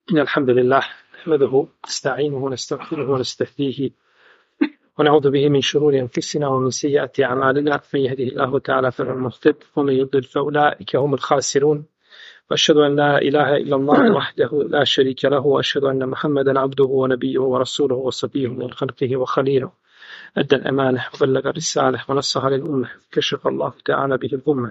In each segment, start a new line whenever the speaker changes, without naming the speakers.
إن الحمد لله نحمده نستعينه ونستغفره ونستهديه ونعوذ به من شرور أنفسنا ومن سيئات أعمالنا من يهده الله تعالى فهو المهتد ومن يضلل فأولئك هم الخاسرون وأشهد أن لا إله إلا الله وحده لا شريك له وأشهد أن محمدا عبده ونبيه ورسوله وصفيه من خلقه وخليله أدى الأمانة وبلغ الرسالة ونصح للأمة كشف الله تعالى به الغمة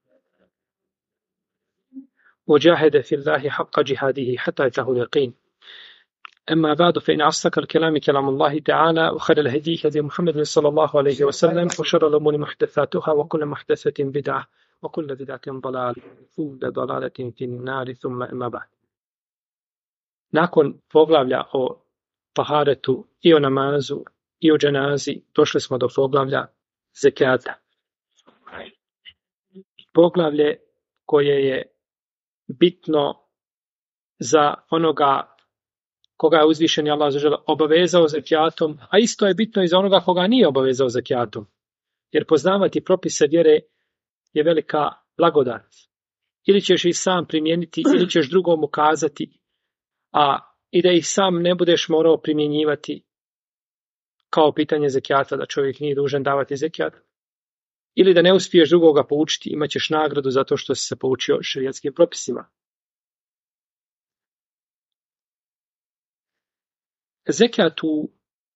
وجاهد في الله حق جهاده حتى أتاه اليقين. أما بعد فإن أصدق الكلام كلام الله تعالى وخير الهدي هدي محمد صلى الله عليه وسلم وشر الأمور محدثاتها وكل محدثة بدعة وكل بدعة ضلالة وكل ضلالة في النار ثم أما بعد. Nakon poglavlja o taharetu i o namazu i o dženazi došli smo do poglavlja zekijata. Poglavlje koje je bitno za onoga koga je uzvišeni Allah obavezao zekijatom, a isto je bitno i za onoga koga nije obavezao zekijatom. Jer poznavati propise vjere je velika blagodat. Ili ćeš ih sam primijeniti, ili ćeš drugom ukazati, a i da ih sam ne budeš morao primjenjivati, kao pitanje zekijata, da čovjek nije dužan davati zekijat. Ili da ne uspiješ drugoga poučiti, imat ćeš nagradu zato što si se poučio šerijatskim propisima. Zekijat u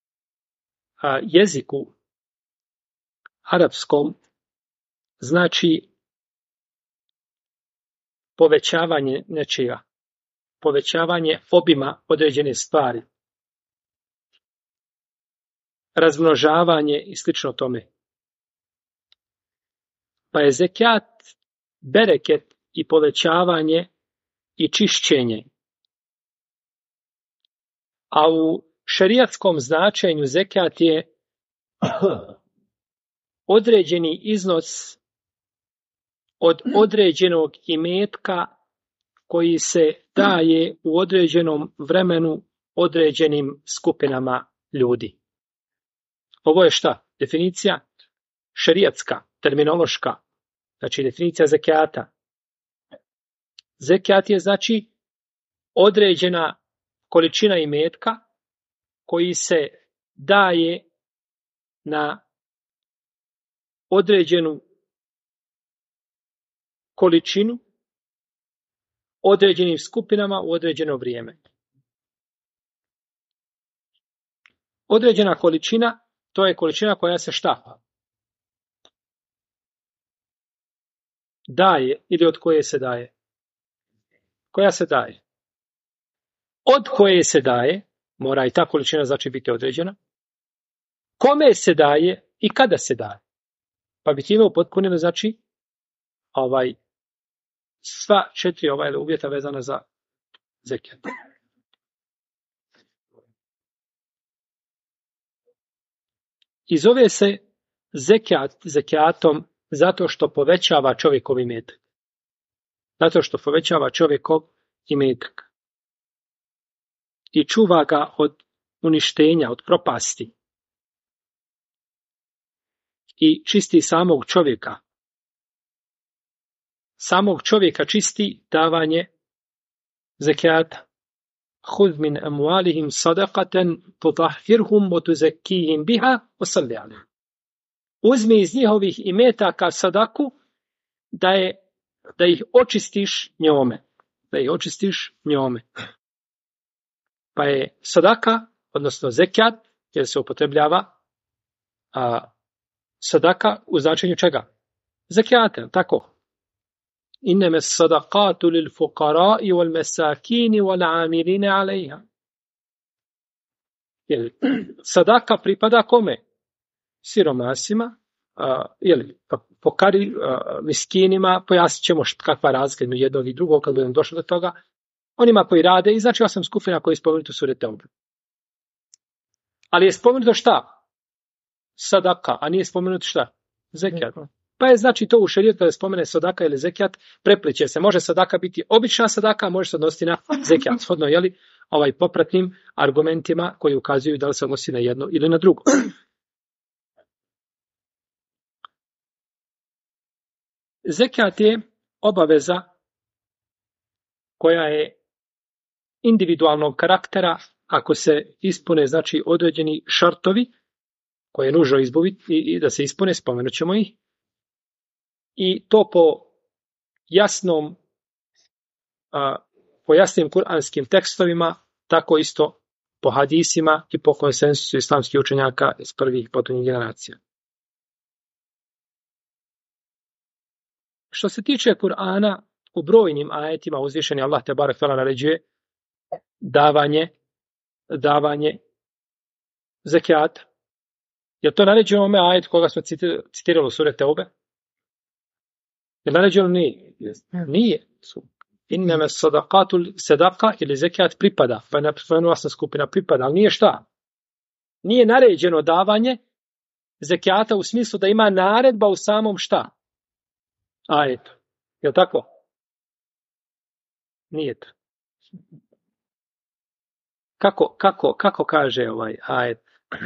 jeziku arapskom znači povećavanje nečega, povećavanje obima određene stvari, razmnožavanje i slično tome. Pa je zekijat bereket i povećavanje i čišćenje. A u šerijatskom značenju zekijat je određeni iznos od određenog imetka koji se daje u određenom vremenu određenim skupinama ljudi. Ovo je šta? Definicija šerijatska, terminološka, znači definicija zekijata. Zekijat je znači određena količina imetka koji se daje na određenu količinu određenim skupinama u određeno vrijeme. Određena količina, to je količina koja se šta? Daje ili od koje se daje? Koja se daje? Od koje se daje, mora i ta količina znači biti određena. Kome se daje i kada se daje? Pa bi time upotpunilo znači sva 4 uvjeta vezana za zekijat. I zove se zekijatom zato što povećava čovjekov imetak. Zato što povećava čovjekov imetak. I čuva ga od uništenja, od propasti. I čisti samog čovjeka. Samog čovjeka čisti davanje zekijata. Hud min amwalihim sadaqatan tutahhirhum wa tuzakkihim biha wa salli alejhim. Uzmi iz njihovih imetaka sadaku da ih očistiš njome. Da ih očistiš njome. Pa je sadaka, odnosno zekijat, jer se upotrebljava sadaka u značenju čega? Zekijata, tako. Innama sadaqatu lil fuqara'i wal masakin wal 'amilina 'alayha. Sadaka pripada kome? Siromasima, fukari, miskinima, pojasnit ćemo kakva razlika između jednog i drugog kad budemo došli do toga. Onima koji rade, i znači 8 skupina koji je spomenuto u suri Teuba. Ali je spomenuto šta? Sadaka, a nije spomenuto šta? Zekijat. Pa je znači to u šerijetu kada spomene sadaka ili zekijat, prepliče se. Može sadaka biti obična sadaka, a može se odnositi na zekijat. Shodno, popratnim argumentima koji ukazuju da li se odnosi na jedno ili na drugo. Zekijat je obaveza koja je individualnog karaktera, ako se ispune znači određeni šartovi koje je nužno izbaviti i da se ispune, spomenut ćemo ih. I to po jasnim kuranskim tekstovima, tako isto po hadisima i po konsensusu islamskih učenjaka iz prvih i potonjih generacija. Što se tiče Kur'ana, u brojnim ajetima uzvišeni Allah te barek vela naređuje davanje zekijata. Je to naređeno ome ajet koga smo citirali u sure Teube? Je naređeno? Nije. Nije. Innama sadaqatu sadaqa ili zekijat pripada. Pa je napisano jasna skupina pripada, ali nije šta? Nije naređeno davanje zekijata u smislu da ima naredba u samom šta? Ajetu. Je li tako? Nije to. Kako kaže ovaj ajet?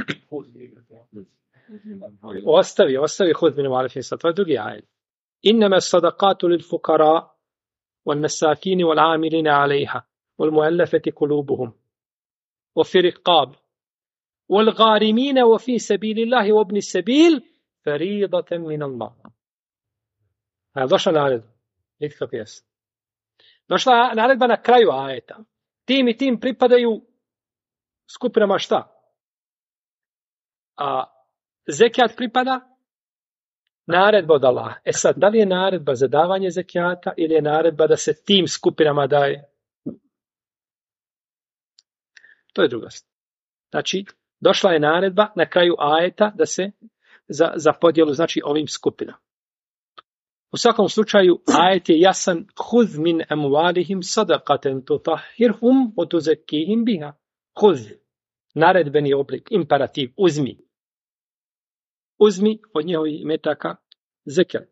Ostavi hud min al-alifin, to je drugi ajet. Innama sadaqatu lil fuqara wal masakin wal amilin 'alayha wal mu'allafati qulubuhum wa fi riqab wal gharimin wa fi sabilillahi wa ibn as-sabil fariidatan min Allah. Došla naredba. Vidite kako jest. Došla naredba na kraju ajeta. Tim i tim pripadaju skupinama šta? A zekijat pripada naredba od Allaha. Sad, da li je naredba za davanje zekijata ili je naredba da se tim skupinama daje? To je druga stvar. Znači, došla je naredba na kraju ajeta da se za podjelu, znači ovim skupinama. U svakom slučaju, ajet je jasan. Huz min amwalihim sadaqatan tutahhirhum wa tuzakkihim biha. Huz. Naredbeni oblik, imperativ, uzmi. Uzmi od njihovih imetaka zekijat.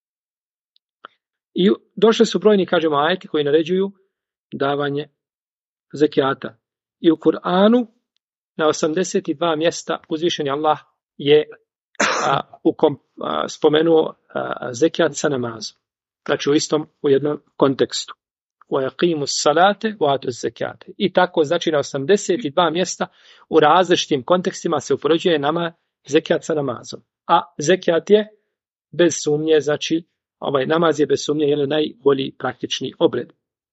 I došli su brojni, kažemo, ajeti koji naređuju davanje zekijata. I u Kur'anu na 82 mjesta uzvišeni Allah je spomenuo zekijat sa namazom. Znači u jednom kontekstu. وَيَقِيمُ الصَّلَاةَ وَآتُوا الزَّكَاةَ. I tako znači na 82 mjesta u različitim kontekstima se upoređuje zekijat sa namazom. A zekijat je bez sumnje, znači namaz je bez sumnje je najbolji praktični obred.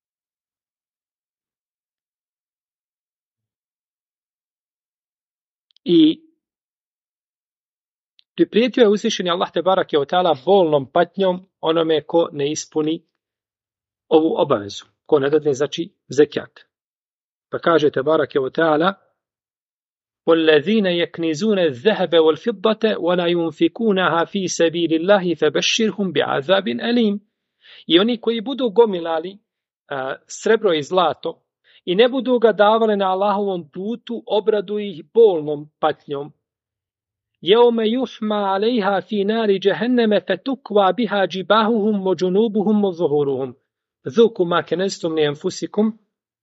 I priprijetio je uzvišeni Allah te barake o ta'ala bolnom patnjom onome ko ne ispuni ovu obavezu, ko ne dadne znači zekijat. Pa kaže te barake o ta'ala وَالَّذِينَ يَكْنِزُونَ الذَّهَبَ وَالْفِضَّةَ وَلَا يُنْفِقُونَهَا فِي سَبِيلِ اللَّهِ فَبَشِّرْهُمْ بِعَذَابٍ أَلِيمٍ. I oni koji budu gomilali srebro i zlato i ne budu ga davali na Allahovom putu, obraduju ih bolnom patnjom. يَوْمَ يُحْمَى عَلَيْهَا فِي نَارِ جَهَنَّمَ فَتُكْوَى بِهَا جِبَاهُهُمْ وَجُنُوبُهُمْ وَظُهُورُهُمْ ذُوقُوا مَا كَنَزْتُمْ لِأَنفُسِكُمْ.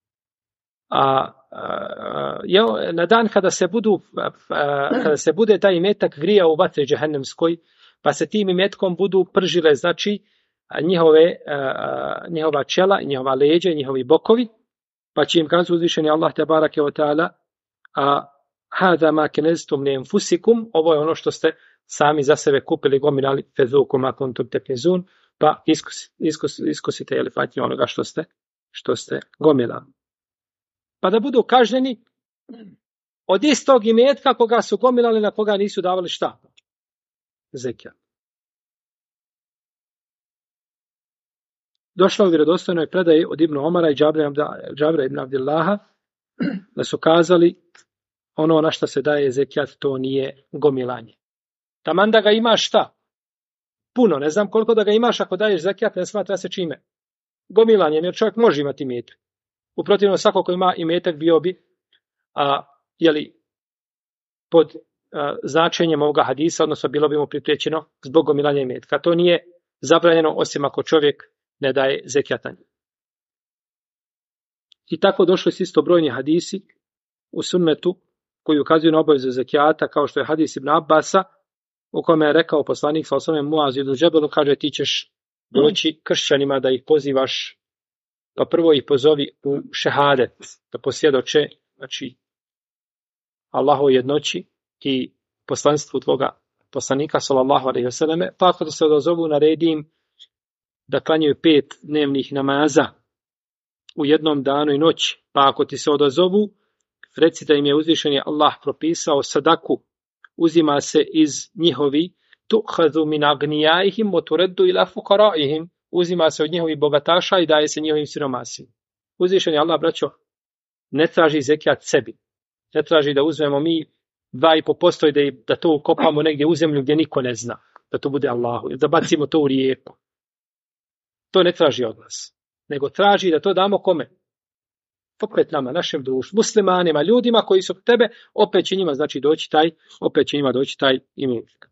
Na dan kada se bude taj imetak grijao u vatri džehennemskoj, pa se tim imetkom budu pržile znači njihova čela, njihova leđa, njihovi bokovi, pa će im kazati uzvišeni Allah te barake o ta'ala hada ma keneztum li enfusikum, ovo je ono što ste sami za sebe kupili, gomilali, fezukum ma kuntum teknizun, pa iskusite jeli patnju onoga što ste gomilali. Pa da budu kažnjeni od istog imetka koga su gomilali, na koga nisu davali šta? Zekijat. Došlo u vjerodostojnoj predaji od Ibn Omara i Džabra ibn Abdillaha da su kazali ono na što se daje zekijat, to nije gomilanje. Taman da ga imaš šta? Puno, ne znam koliko da ga imaš, ako daješ zekijat ne smatra se čime? Gomilanjem, jer čovjek može imati imetak. U protivnom, svako ko ima imetak bio bi pod značenjem ovoga hadisa, odnosno bilo bi mu pripriječeno zbog gomilanja imetka. To nije zabranjeno osim ako čovjek ne daje zekijata. I tako došli su isto brojni hadisi u sunnetu koji ukazuju na obavezu zekijata, kao što je hadis Ibn Abbasa, u kome je rekao poslanik sallallahu alejhi ve sellem Muazu ibn Džebelu, kaže ti ćeš doći kršćanima da ih pozivaš pa prvo ih pozovi u šehadet, da posvjedoče, znači, Allahovoj jednoći i poslanstvu tvoga poslanika, sallallahu alejhi ve selleme, pa ako se odazovu, naredi im da klanjaju 5 dnevnih namaza u jednom danu i noći, pa ako ti se odazovu, reci da im je uzvišeni Allah propisao sadaku, uzima se iz njihovi, tu'khadhu min agnijaihim wa turaddu ila fuqaraihim, uzima se od njihovih bogataša i daje se njihovim siromasima. Uzvišeni Allah, braćo, ne traži zekijat sebi, ne traži da uzmemo mi 2,5% i da to ukopamo negdje u zemlju gdje niko ne zna, da to bude Allahu, da bacimo to u rijeku. To ne traži od nas, nego traži da to damo kome? Opet nama, našem društvu, muslimanima, ljudima koji su tebe, opet će njima doći taj imenik.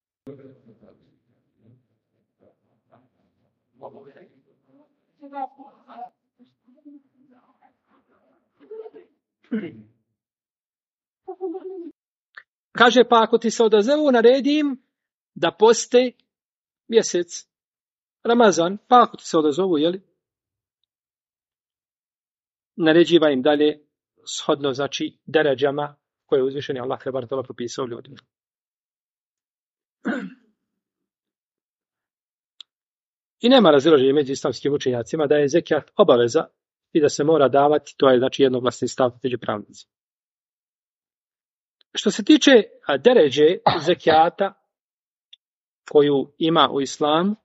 Kaže, pa ako ti se odazovu, naredi im da poste mjesec Ramazan, pa ako ti se odazovu, jeli? Naređiva im dalje shodno, znači, deređama koje je uzvišeni Allah tebara propisao ljudima. I nema razilaženja među islamskim učenjacima da je zekijat obaveza i da se mora davati, to je znači jednoglasni stav među pravnicima. Što se tiče deređe zekijata koju ima u islamu,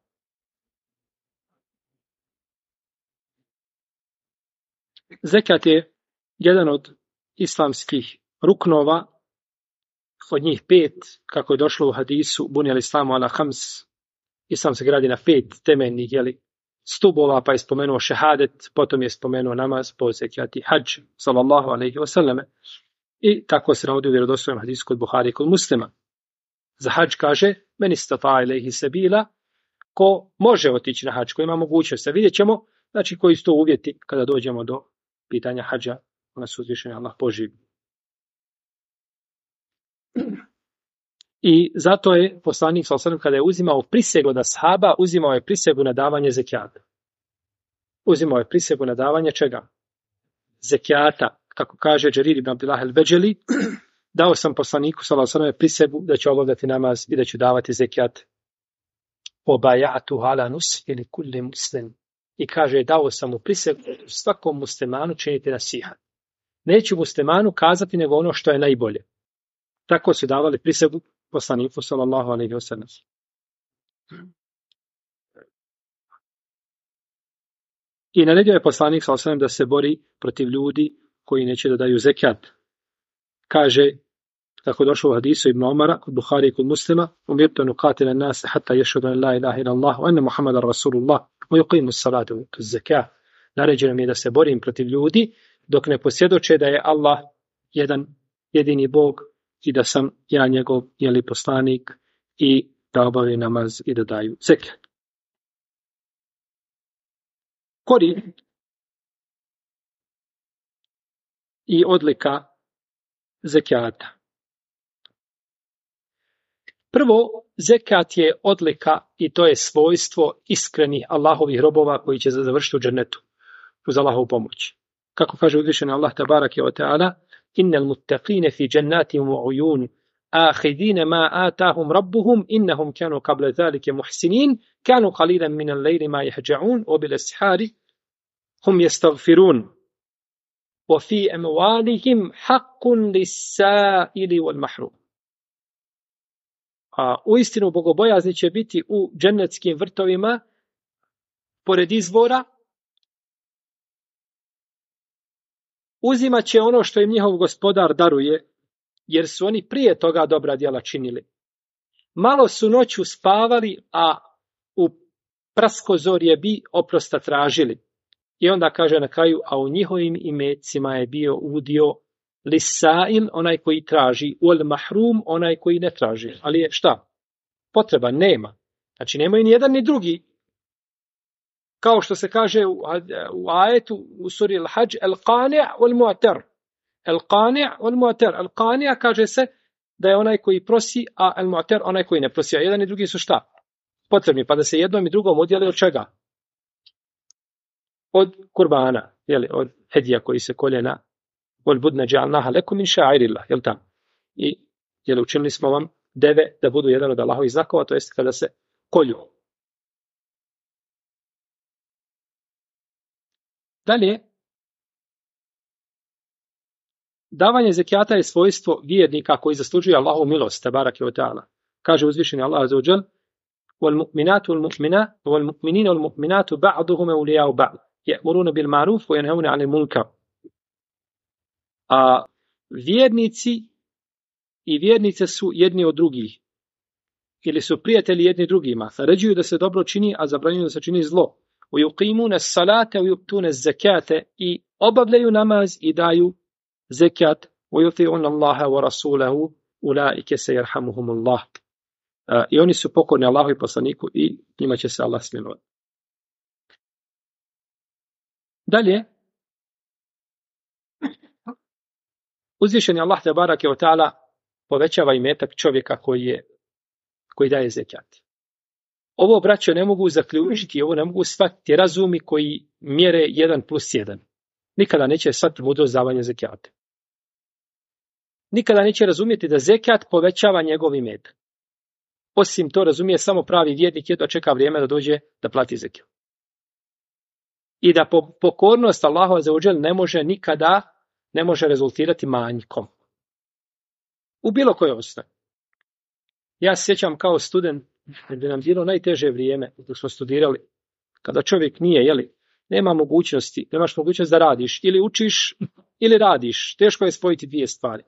zekijat je jedan od islamskih ruknova, od njih 5, kako je došlo u hadisu, bunijal islamu ala hams, islam se gradi na 5 temeljnih stubova, pa je spomenuo šehadet, potom je spomenuo namaz, po zekijati hadž, sallallahu alejhi ve selleme, i tako se navodi u vjerodostojnom hadisu kod Buhari i kod Muslima. Za hadž kaže, men istata ilejhi sabila, ko može otići na hadž, ko ima mogućnost. Vidjet ćemo, znači, koji su to uvjeti kada dođemo do pitanja hadža, ona su uzvišeni Allah poživi. I zato je poslanik sallallahu alejhi ve sellem, kada je uzimao prisegu od ashaba, uzimao je prisegu na davanje zekijata. Uzimao je prisegu na davanje čega? Zekijata, kako kaže Džerir ibn Abdullah el-Beđeli, dao sam poslaniku sallallahu alejhi ve sellem prisegu da će obavljati namaz i da će davati zekijat. Obajatu ala nusi kulli muslim. I kaže, dao sam mu prisegu svakom muslimanu činiti nasihat. Neću muslimanu kazati nego ono što je najbolje. Tako su davali prisegu poslaniku sallallahu alejhi ve sellem. I naredio je poslanik sallallahu alejhi ve sellem da se bori protiv ljudi koji neće da daju zekijat. Kaže, kako došlo u hadisu Ibn Omara, kod Buhari i kod Muslima, umirtu nuqatila an-nas hatta yashhadu an la ilaha illa Allah wa anna Muhammadan rasulullah wa yuqimu as-salata wa yu'tu az-zakata. Naređeno mi je da se borim protiv ljudi dok ne posvjedoče da je Allah jedan jedini Bog i da sam ja njegov poslanik i da obave namaz i da daju zekijat. Korijen i odlika zekijata. Prvo, zekijat je odlika i to je svojstvo iskrenih Allahovih robova koji će završiti u džennetu uz Allahovu pomoć. Kako kaže uzvišeni Allah tabaraka wa ta'ala, innal muttaqine fi jannatin wa uyun akhidina ma atahum rabbuhum innahum kanu qabla zalika muhsinin kanu qalilan min al-layli ma yahja'un wa bil ashari hum yastaghfirun wa fi amwalihim haqqun lis-sa'ili wal mahrum. A uistinu bogobojazni će biti u džennetskim vrtovima pored izvora, uzimat će ono što im njihov gospodar daruje, jer su oni prije toga dobra djela činili. Malo su noću spavali, a u praskozorje bi oprosta tražili. I onda kaže na kraju, a u njihovim imecima je bio udio lisail, onaj koji traži, ul mahrum, onaj koji ne traži. Ali je šta? Potreba nema. Znači nemaju ni jedan ni drugi. Kao što se kaže u ajetu u suri Al-Hajj, al-qani' wal-mu'tar. Al-qani' wal-mu'tar. Al-qani' kaže se da je onaj koji prosi, a al-mu'tar onaj koji ne prosi. A jedan i drugi su šta? Potrebni, pa da se jednom i drugom odjeli od čega? od kurbana, jeli, od hedija koji se kolje na wal budna ja'alnaha lakum min sha'airillah, jel tam? I jeli, učinili smo vam deve da budu jedan od Allahovih znakova, to jest kada se kolju. Dalje, davanje zekijata je svojstvo vjernika koji zaslužuje Allahovu milost, tabaraka wa ta'ala. Kaže uzvišeni Allah azza wa džal: وَالْمُؤْمِنَاتُ وَالْمُؤْمِنِينَ وَالْمُؤْمِنَاتُ بَعْضُهُمْ أَوْلِيَاءُ بَعْضٍ يَأْمُرُونَ بِالْمَعْرُوفِ وَيَنْهَوْنَ عَنِ الْمُنكَرِ. A vjernici i vjernice su jedni od drugih, ili su prijatelji jedni drugima, naređuju da se dobro čini, a zabranjuju da se čini zlo. وَيُقِيمُونَ الصَّلَاةَ وَيُؤْتُونَ الزَّكَاةَ i obavljaju namaz i daju zekat. وَيُطِيعُونَ اللَّهَ وَرَسُولَهُ أُولَٰئِكَ سَيَرْحَمُهُمُ اللَّهُ. I oni su pokorni Allahu i poslaniku i njima će se Allah smilovati. Dalje, uzvišeni Allah tebareke ve taala povećava imetak čovjeka koji daje zekat. Ovo, braćo, ne mogu zaključiti, ovo ne mogu shvatiti razumi koji mjere 1+1. Nikada neće shvatiti mudrost davanja zekata. Nikada neće razumjeti da zekat povećava njegov imetak. Osim to razumije samo pravi vjernik, jedva čeka vrijeme da dođe da plati zekat. I da pokornost Allahu azza wa džel ne može rezultirati manjkom. U bilo kojoj osnovi. Ja se sjećam kao student da nam bilo najteže vrijeme dok smo studirali, kada čovjek nemaš mogućnost da radiš, ili učiš ili radiš, teško je spojiti dvije stvari.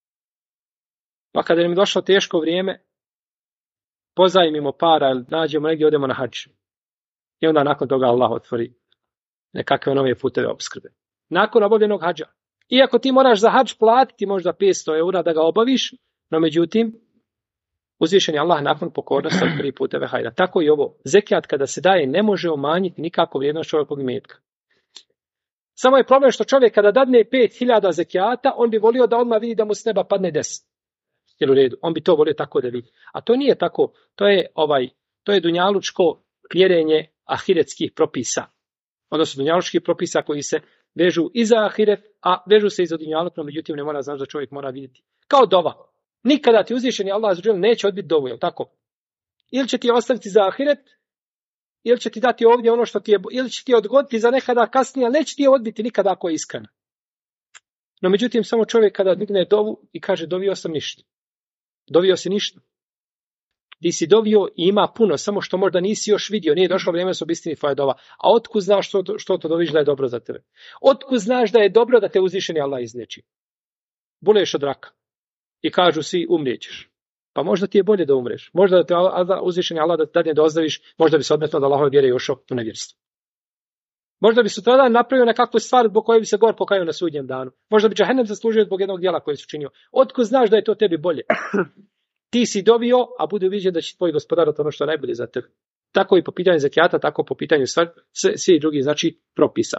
Pa kada nam je došlo teško vrijeme, pozajmimo para ili nađemo negdje, odemo na hadž. I onda nakon toga Allah otvori nekakve nove puteve opskrbe. Nakon obavljenog hadža. Iako ti moraš za hadž platiti možda 500 eura da ga obaviš, no međutim, uzvišen je Allah nakon pokornosti otvori puteve hajda. Tako i ovo. Zekijat kada se daje ne može umanjiti nikako vrijednost čovjekovog imetka. Samo je problem što čovjek kada dadne 5000 zekijata, on bi volio da odmah vidi da mu s neba padne 10. Jel u redu? On bi to volio tako da vidi. A to nije tako. To je dunjalučko mjerenje ahiretskih propisa. Odnosno dunjalučkih propisa koji se vežu i za ahiret, a vežu se i za dunjaluk, no međutim ne mora znači da čovjek mora vidjeti. Kao dova. Nikada ti uzvišeni Allah azza wa džel neće odbiti dovu, jel tako? Ili će ti ostaviti za ahiret, ili će ti dati ovdje ono što ti je, ili će ti odgoditi za nekada kasnije, ali neće ti je odbiti nikada ako je iskren. No međutim, samo čovjek kada digne dovu i kaže dovio sam ništa. Dovio si ništa. Ti si dovio i ima puno, samo što možda nisi još vidio, nije došlo vrijeme da se obistini tvoja dova. A otkud znaš što to doviš da je dobro za tebe? Otkud znaš da je dobro da te uzvišeni Allah izliječi? Boluješ od raka. I kažu svi umrijećeš. Pa možda ti je bolje da umreš. Možda da te uzvišeni Allah da dadne da ozdraviš, možda bi se odmetno da Allahove vjere i ušao u nevjerstvo. Možda bi sutradan napravio nekakvu stvar zbog koje bi se gor pokajao na sudnjem danu. Možda bi džahennem zaslužio zbog jednog djela koje su činio. Otkud znaš da je to tebi bolje? Ti si dovio, a bude uviđen da će tvoj gospodar ono što je najbolje za tebe. Tako i po pitanju zekijata, tako po pitanju svi drugi, znači propisa.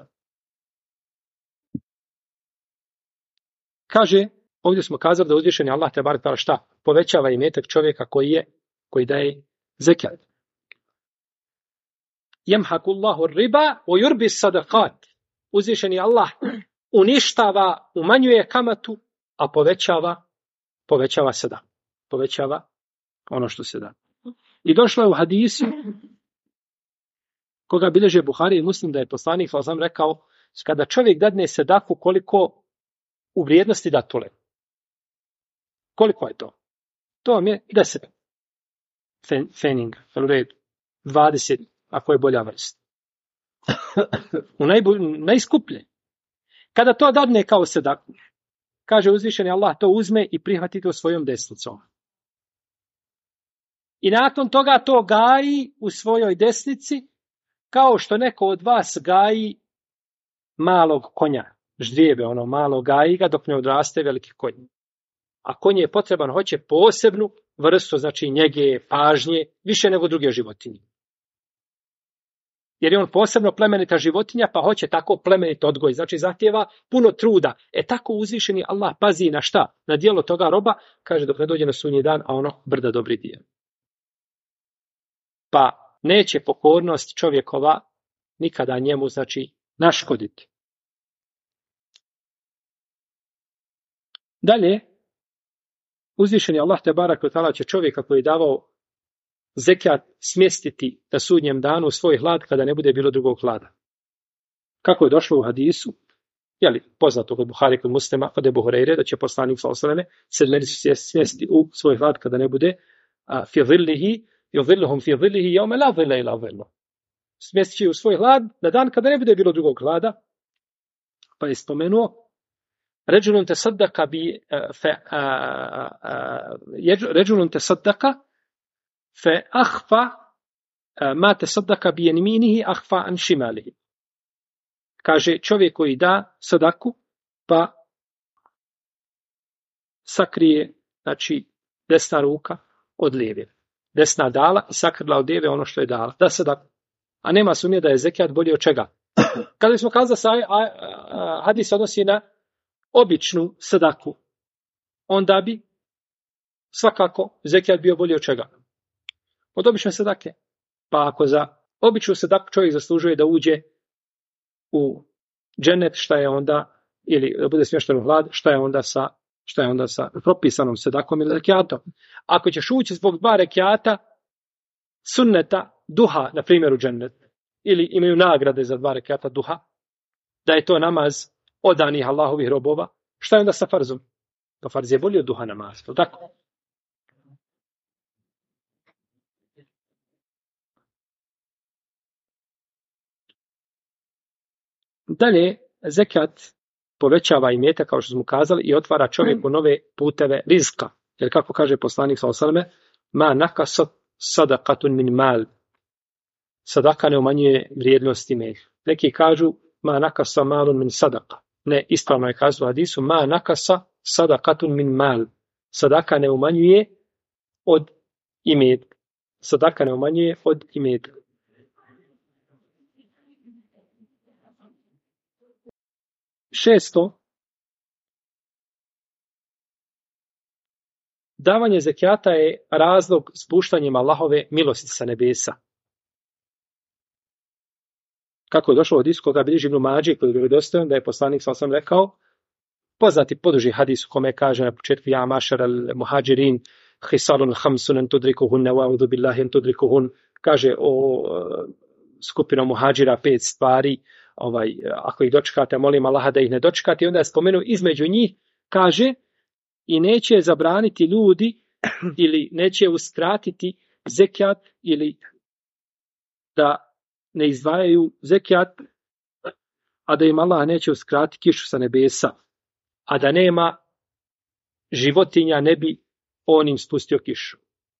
Kaže, ovdje smo kazali da uzvišeni Allah te bar šta? Povećava imetak čovjeka koji daje zekijat. Jemhakullahu riba o yurbi sadaqat. Uzvišeni Allah uništava, umanjuje kamatu, a povećava sada. Povećava ono što se da. I došlo je u hadisu koga bilježe Buhari i Muslim da je poslanik sam rekao, kada čovjek dadne sedaku koliko u vrijednosti datule. Koliko je to? To vam je 10 feninga, u redu. 20, ako je bolja vrsta. Najskuplje. Kada to dadne kao sedaku, kaže uzvišeni Allah, to uzme i prihvati to svojom desnicom. I nakon toga to gaji u svojoj desnici, kao što neko od vas gaji malog konja. Ždrijebe, malo gaji ga dok ne odraste veliki konj. A konj je potreban, hoće posebnu vrstu, znači njege, pažnje, više nego druge životinje. Jer je on posebno plemenita životinja, pa hoće tako plemenit odgoj. Znači zahtijeva puno truda. Tako uzvišeni Allah pazi na šta? Na djelo toga roba, kaže dok ne dođe na sudnji dan, a ono brda dobri dio. Pa neće pokornost čovjekova nikada njemu, znači, naškoditi. Dalje, uzvišeni Allah te barak ve taala će čovjeka koji je davao zekat smjestiti na sudnjem danu u svoj hlad kada ne bude bilo drugog hlada. Kako je došlo u hadisu, poznato kod Buhari, kod Muslima, kod Ebu Hurajre, da će poslanik sallallahu alejhi ve selleme smjestiti u svoj hlad kada ne bude fi zillihi yudhilluhum fi zillihi yawma la zilla illa zilluh. Smjestit će u svoj hlad na dan kada ne bude bilo drugog hlada. Pa je spomenuo رجل تصدق فأخفى ما تصدق بيمينه أخفى عن شماله. Kaže, čovjek koji da sadaku, pa sakrije, znači, desna ruka od lijeve. Desna dala i sakrila od lijeve ono što je dala. Da sadaku. A nema sumnje da je zekijat bolji od čega. Kada smo kazali da hadis odnosi na običnu sadaku, onda bi svakako zekijat bio bolji od čega? Od obične sadake. Pa ako za običnu sadaku čovjek zaslužuje da uđe u džennet, šta je onda, ili da bude smješten u hlad, šta je onda sa propisanom sadakom ili rekiatom. Ako ćeš ući zbog 2 rekiata sunneta duha, na primjer u džennet, ili imaju nagrade za 2 rekiata duha, da je to namaz odanih Allahovih robova, šta je onda sa farzom? Pa farz je bolji od duha namaz, tako? Dalje, zekat povećava imetak, kao što smo kazali, i otvara čovjeku nove puteve rizka. Jer kako kaže poslanik sallallahu alejhi ve selleme, ma nakasat sadaqatun min mal. Sadaka ne umanjuje vrijednost imetka. Neki kažu ma nakasa malun min sadaqa. Ne, ispravno je kazao u hadisu, ma nakasa sadaqatun min mal. Sadaka ne umanjuje od imetka. Sadaka ne umanjuje od imetka. Šesto, davanje zekijata je razlog spuštanjem Allahove milosti sa nebesa. Kako je došlo od hadisu koga bilježi Ibn Mađe, koji je vjerodostojan, da je poslanik sallallahu alejhi ve sellem rekao, poznati poduži hadis u kome kaže na početku ja mašar al muhađirin hisalun khamsun an tudrikuhun wa a'udhu billahi an tudrikuhun, kaže o skupinom muhađira 5 stvari, ako ih dočekate, molim Allaha da ih ne dočekate. I onda je spomenuo između njih, kaže, i neće zabraniti ljudi ili neće uskratiti zekijat ili da ne izdvajaju zekijat, a da im Allah neće uskratiti kišu sa nebesa, a da nema životinja ne bi on im spustio kišu.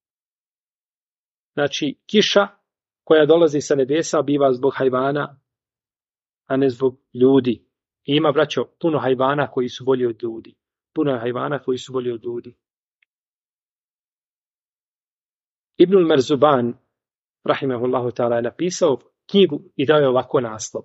Znači, kiša koja dolazi sa nebesa biva zbog hajvana, a ne zbog ljudi. I ima, braćo, puno hajvana koji su bolji od ljudi. Puno je hajvana koji su bolji od ljudi. Ibnul Merzuban, rahimehullahu ta'ala, je napisao knjigu i dao je ovako naslov.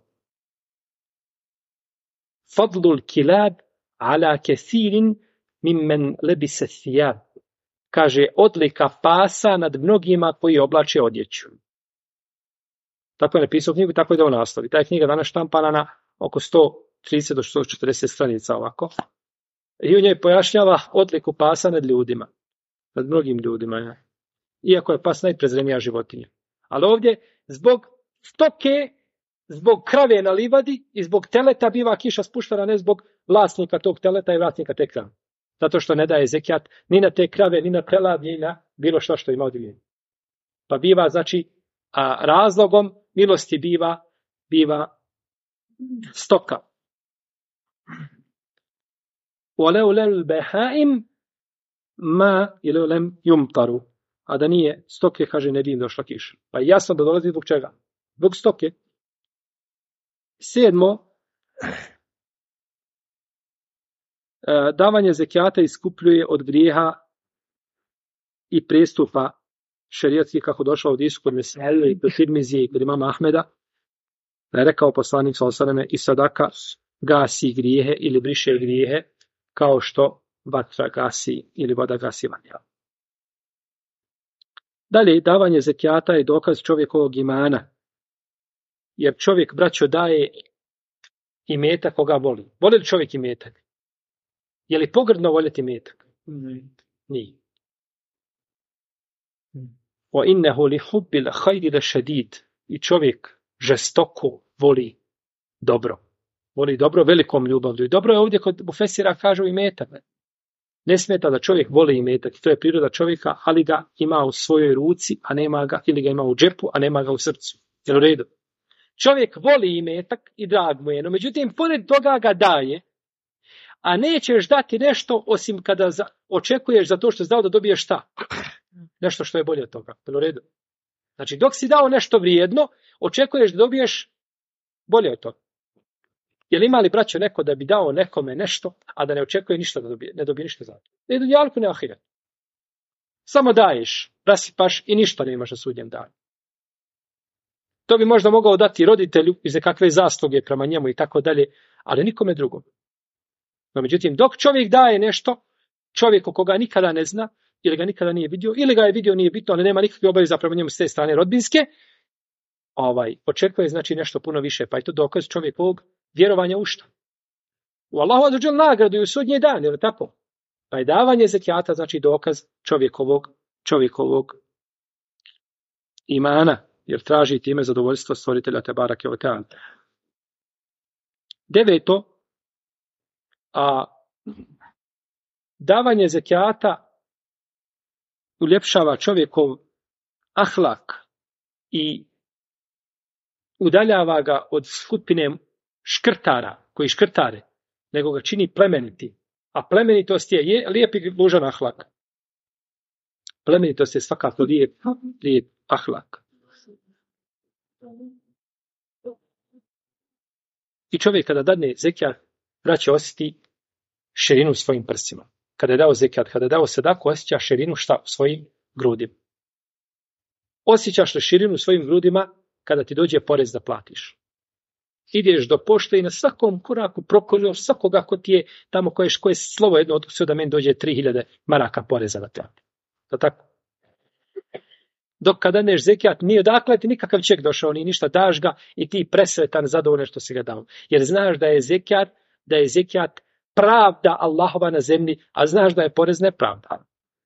Fadlul kilab ala kethirin mimmen lebise thijab. Kaže, odlika pasa nad mnogima koji oblače odjeću. Tako je napisao knjigu, tako je dao naslov. I ta je knjiga danas štampana na oko 130 do 140 stranica ovako. I u njoj pojašnjava odliku pasa nad ljudima. Nad mnogim ljudima. Ja. Iako je pas najprezrenija životinja. Ali ovdje, zbog stoke, zbog krave na livadi i zbog teleta biva kiša spuštana, ne zbog vlasnika tog teleta i vlasnika te krave. Zato što ne daje zekijat ni na te krave, ni na telad, ni na bilo što ima odivljenje. Pa biva, znači, a razlogom milosti biva stoka. Walaulal bahaim ma ilulem yumtaru. A da nije stoke, kaže, ne bi im došla kiša. Pa jasno da dolazi zbog čega? Zbog stoke. 7. Davanje zekijata iskupljuje od grijeha i prestupa šerijatski, kako došlo od hadisu kod Nesai i kod Tirmizije i kod imama Ahmeda, da je rekao poslanik sallallahu alejhi ve selleme, i sadaka gasi grijehe ili briše grijehe kao što vatra gasi ili voda gasi vatru. Dalje, davanje zekijata je dokaz čovjekovog imana. Jer čovjek, braćo, daje imetak koga voli. Voli li čovjek imetak? Je li pogrdno voljeti imetak? Nije. Wa innahu li hubbil khayri lashadid. I čovjek žestoko voli dobro. Voli dobro velikom ljubavlju. I dobro je ovdje kod mufesira kažu imetak. Ne smeta da čovjek voli imetak. To je priroda čovjeka, ali ga ima u svojoj ruci, a nema ga, ili ga ima u džepu, a nema ga u srcu. Jel u redu? Čovjek voli imetak i drag mu je, no međutim, pored toga ga daje, a nećeš dati nešto osim kada očekuješ za to što si dao da dobiješ šta? Nešto što je bolje od toga. Jel u redu? Znači, dok si dao nešto vrijedno, očekuješ da dobiješ bolje od toga. Jel ima li, braćo, neko da bi dao nekome nešto, a da ne očekuje ništa da dobije, ne dobije ništa za to? Ne dunjalku, ne ahiret. Samo daješ, rasipaš i ništa ne imaš na sudnjem danu. To bi možda mogao dati roditelju iz kakve zasluge prema njemu i tako dalje, ali nikome drugom. No, međutim, dok čovjek daje nešto, čovjeku koga nikada ne zna, ili ga nikada nije vidio, ili ga je vidio, nije bitno, ali nema nikakve obaveze prema njemu s te strane rodbinske, očekuje znači nešto puno više, pa je to dokaz čovjekovog vjerovanja u šta? U Allahu azza wa dželle nagradu i u sudnji dan, je li tako? Pa je davanje zekijata znači dokaz čovjekovog imana, jer traži time zadovoljstvo stvoritelja Tebarake ve Teala. 9. Davanje zekijata uljepšava čovjekov ahlak i udaljava ga od skupine škrtara, koji škrtare, nego ga čini plemeniti. A plemenitost je lijep i ružan ahlak. Plemenitost je svakako lijep ahlak. I čovjek kada dadne zekijat, vraća osjeti širinu svojim prsima. Kada je dao zekijat, kada je dao sadaku, osjeća širinu šta u svojim grudima. Osjećaš li širinu u svojim grudima kada ti dođe porez da platiš. Ideš do pošte i na svakom koraku prokoljaš svakoga ko ti je tamo koje slovo jedno odkusio da meni dođe 3000 maraka poreza da plati. To tako? Dok kada neš zekijat, nije odakle ti nikakav ček došao, ni ništa, daš ga i ti presretan, zadovoljan što si ga dao. Jer znaš da je zekijat pravda Allahova na zemlji, a znaš da je porez nepravda.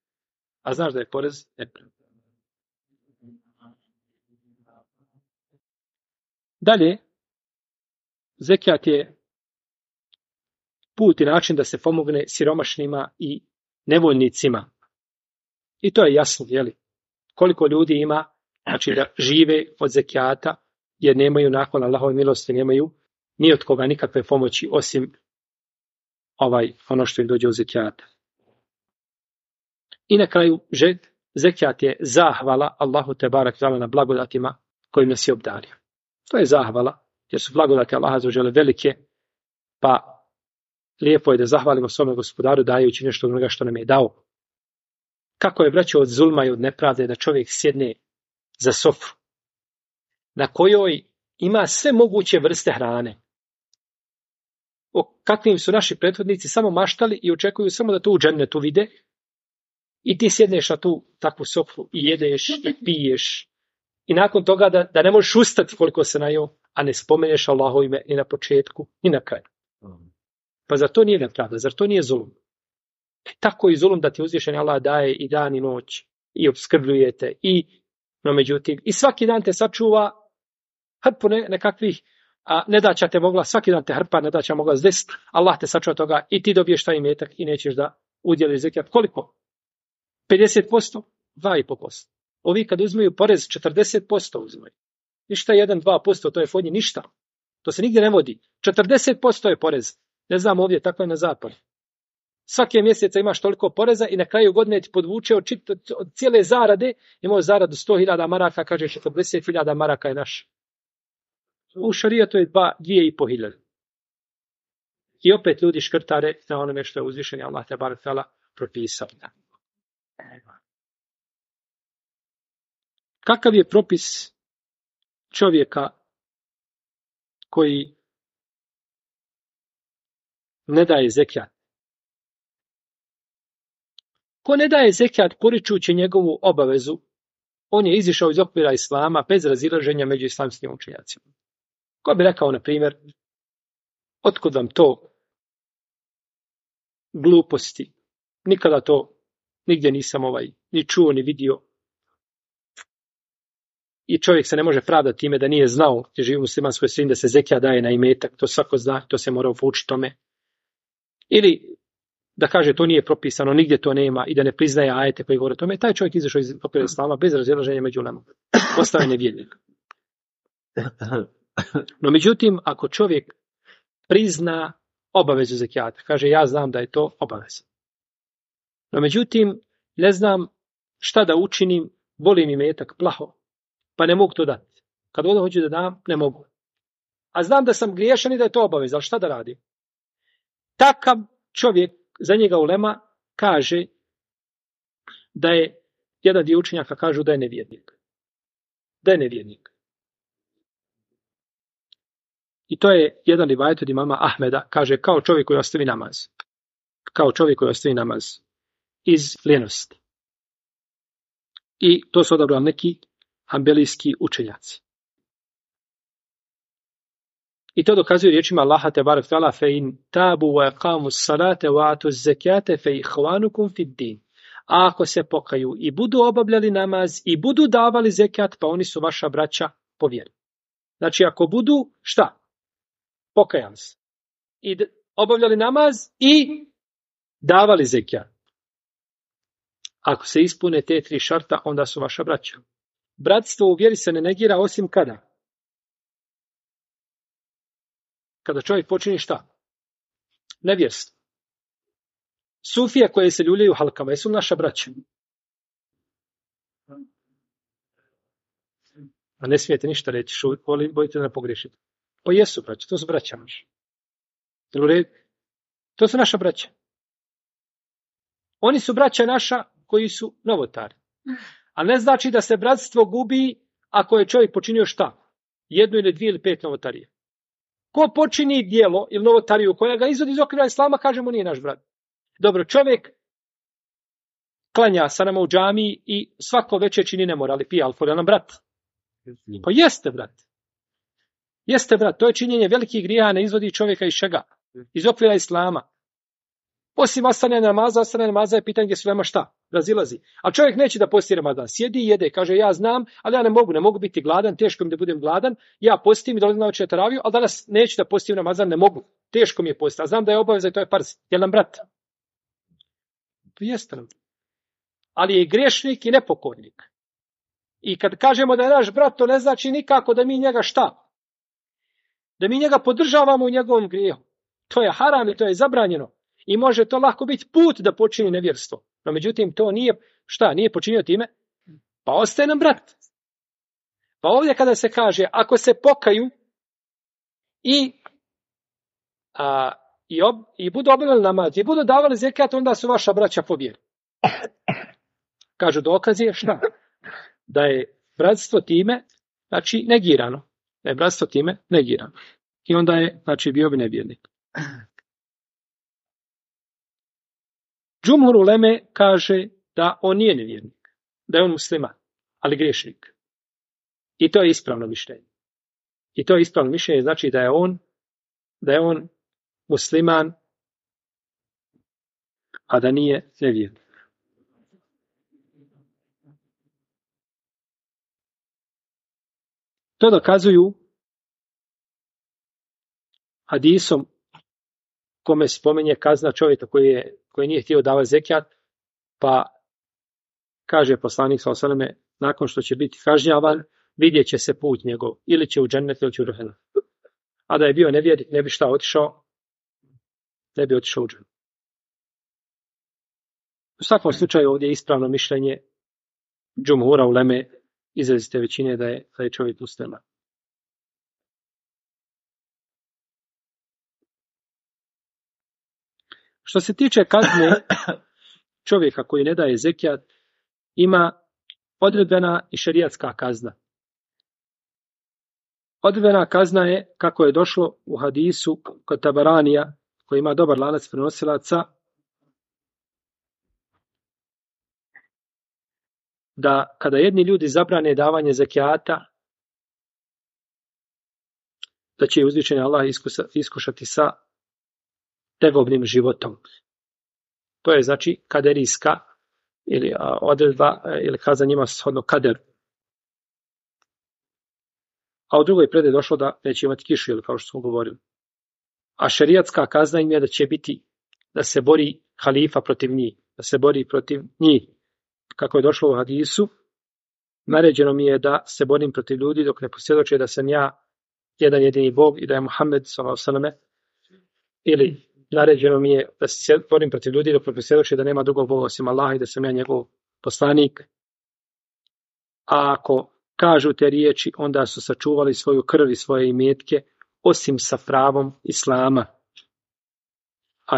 Dalje, zekijat je put i način da se pomogne siromašnima i nevoljnicima. I to je jasno, jeli? Koliko ljudi ima, znači da žive od zekijata, jer nemaju nakon Allahove milosti, nemaju ni od koga nikakve pomoći, osim ono što im dođe od zekijata. I na kraju, zekijat je zahvala Allahu Tebarak Ta'ala na blagodatima kojim nas je obdario. To je zahvala, jer su blagodati Allaha azza wa dželle velike, pa lijepo je da zahvalimo svome gospodaru dajući nešto od onoga što nam je dao. Kako je, braćo, od zulma i od nepravde da čovjek sjedne za sofru, na kojoj ima sve moguće vrste hrane. O kakvim su naši prethodnici samo maštali i očekuju samo da to u džennetu vide, i ti sjedneš na tu takvu sofru i jedeš i piješ. I nakon toga da ne možeš ustati koliko se najeo, a ne spomeneš Allahovo ime ni na početku, ni na kraju. Pa zar to nije nepravda? Zar to nije zulum? Tako i zulum da ti uzvišeni Allah daje i dan i noć i opskrbljujete no međutim, i svaki dan te sačuva hrpu nekakvih nedaća te mogla, svaki dan te hrpa nedaća mogla zdesiti, Allah te sačuva toga i ti dobiješ taj imetak i nećeš da udjeliš zekijat. Koliko? 50%? 2,5%. Ovi kad uzmeju porez 40% uzmeju. Ništa 1-2%, to je fodnje ništa. To se nigdje ne vodi. 40% je porez. Ne znam ovdje, tako je na zapadu. Svake mjeseca imaš toliko poreza i na kraju godine ti podvuče od cijele zarade, imao zaradu 100.000 maraka, kaže 40.000 maraka je naš. U šarijatu je 2.500. I opet ljudi škrtare na onome što je uzvišeni Allah Tebarek ve Teala propisao. Kakav je propis čovjeka koji ne daje zekijat? Ko ne daje zekijat poričući njegovu obavezu, on je izišao iz okvira islama bez razilaženja među islamskim učenjacima. Ko bi rekao, na primjer, Otkud vam to gluposti? Nikada to nigdje nisam ni čuo, ni vidio. I čovjek se ne može pravdati time da nije znao, jer živi u muslimanskoj sredini, da se zekija daje na imetak, to svako zna, to se mora poučiti tome. Ili da kaže to nije propisano, nigdje to nema i da ne priznaje ajete koji govore o tome, taj čovjek izašao iz okvira islama bez razilaženja među ulemom. Postao je nevjernik. No međutim, ako čovjek prizna obavezu zekijata, kaže ja znam da je to obaveza. No međutim, ne znam šta da učinim, volim imetak plaho, pa ne mogu to dati. Kad god hoću da dam, ne mogu. A znam da sam griješan i da je to obaveza, ali šta da radim? Takav čovjek, za njega ulema kaže da je, jedan dio učenjaka kažu da je nevjernik. Da je nevjernik. I to je jedan rivajet od imama Ahmeda, kaže kao čovjek koji ostavi namaz. Kao čovjek koji ostavi namaz. Iz lijenosti. I to su odabrali neki hanbelijski učenjaci. I to dokazuje riječima Allaha tebarek ta'ala fe in tabu wa aqamu salate wa atu zekijate fe ihvanukum fid din. A ako se pokaju i budu obavljali namaz i budu davali zekijat, pa oni su vaša braća po vjeri. Znači ako budu, šta? Pokajali se. I obavljali namaz i davali zekijat. Ako se ispune te 3 šarta, onda su vaša braća. Bratstvo u vjeri se ne negira osim kada? Kada čovjek počini šta? Nevjerstvo. Sufije koje se ljuljaju halkama, jesu naša braća? A ne smijete ništa reći, bojite da ne pogriješite. Pa jesu braća, to su braća naši. To su naša braća. Oni su braća naša koji su novotari. A ne znači da se bratstvo gubi ako je čovjek počinio šta? 1 ili 2 ili 5 novotarije. Ko počini djelo ili novotariju koja ga izvodi iz okvira islama, kažemo nije naš brat. Dobro, čovjek klanja sa nama u džamiji i svako večer čini nemoral i pije alkohol, je nam brat? Pa jeste brat. Jeste brat, to je činjenje velikih grijeha, ne izvodi čovjeka iz čega? Iz okvira islama. Osim ostane namaza je pitanje gdje se ulema šta? Razilazi. A čovjek neće da posti Ramadan. Sjedi i jede, kaže ja znam, ali ja ne mogu biti gladan, teško mi da budem gladan, ja postim i dolazim na večer taraviju, ali danas neću da postim Ramazan, ne mogu. Teško mi je postiti, a znam da je obaveza i to je farz. Jel nam brat? To jeste nam. Ali je i grešnik i nepokornik. I kad kažemo da je naš brat, to ne znači nikako da mi njega šta? Da mi njega podržavamo u njegovom grijehu. To je haram i to je zabranjeno. I može to lako biti put da počini nevjerstvo. No međutim, to nije, šta, nije počinio time? Pa ostaje nam brat. Pa ovdje kada se kaže, ako se pokaju i budu obavljali namaz, i budu davali zekijat, onda su vaša braća po vjeri. Kažu dokaz je šta? Da je bratstvo time, znači negirano. Da je bratstvo time negirano. I onda je, znači, bio bi nevjernik. Džumhur uleme kaže da on nije nevjernik, da je on musliman, ali griješnik. I to je ispravno mišljenje. I to je ispravno mišljenje, znači da je on musliman, a da nije nevjernik. To dokazuju hadisom kome spominje kazna čovjeka koji nije htio davati zekijat, pa kaže poslanik sallallahu alejhi ve selleme, nakon što će biti kažnjavan, vidjet će se put njegov, ili će u džennet ili će u džehennem. A da je bio nevjernik, ne bi šta otišao, ne bi otišao u džennet. U svakom slučaju ovdje je ispravno mišljenje džumhura uleme, izrazite većine da je čovjek musliman. Što se tiče kazne čovjeka koji ne daje zekijat, ima odredbena i šerijatska kazna. Odredbena kazna je, kako je došlo u hadisu kod Tabaranija, koji ima dobar lanac prenosilaca, da kada jedni ljudi zabrane davanje zekijata, da će uzvišeni Allah iskušati sa tegobnim životom. To je znači kaderijska ili odredba ili kazna njima shodno kaderu. A u drugoj predaji došlo da neće imati kišu, ili kao što smo govorili. A šerijatska kazna im je da će biti da se bori halifa protiv njih, da se bori protiv njih. Kako je došlo u hadisu, naređeno mi je da se borim protiv ljudi dok ne posvjedoče da sam ja jedan jedini Bog i da je Muhammed s.a.v. ili naređeno mi je da se borim protiv ljudi dok ne posvjedoče da nema drugog Boga osim Allaha i da sam ja njegov poslanik. A ako kažu te riječi, onda su sačuvali svoju krv i svoje imetke, osim sa pravom Islama. A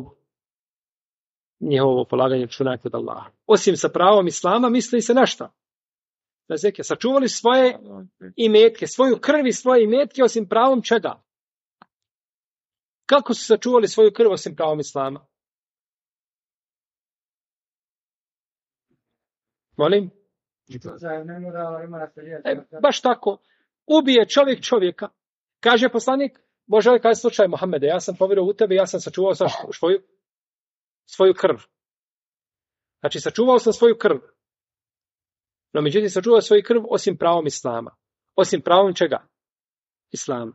njihovo polaganje računa kod Allaha. Osim sa pravom Islama misli se na šta? Na zekijat. Sačuvali svoje imetke, svoju krv i svoje imetke osim pravom čega? Kako su sačuvali svoju krv osim pravom Islama? Molim? Baš tako. Ubije čovjek čovjeka. Kaže poslanik, Bože, ovaj kaže slučaj Muhammede, ja sam povjerovao u tebe, ja sam sačuvao svoju krv. Znači, sačuvao sam svoju krv. No, međutim, sačuvao svoju krv osim pravom Islama. Osim pravom čega? Islama.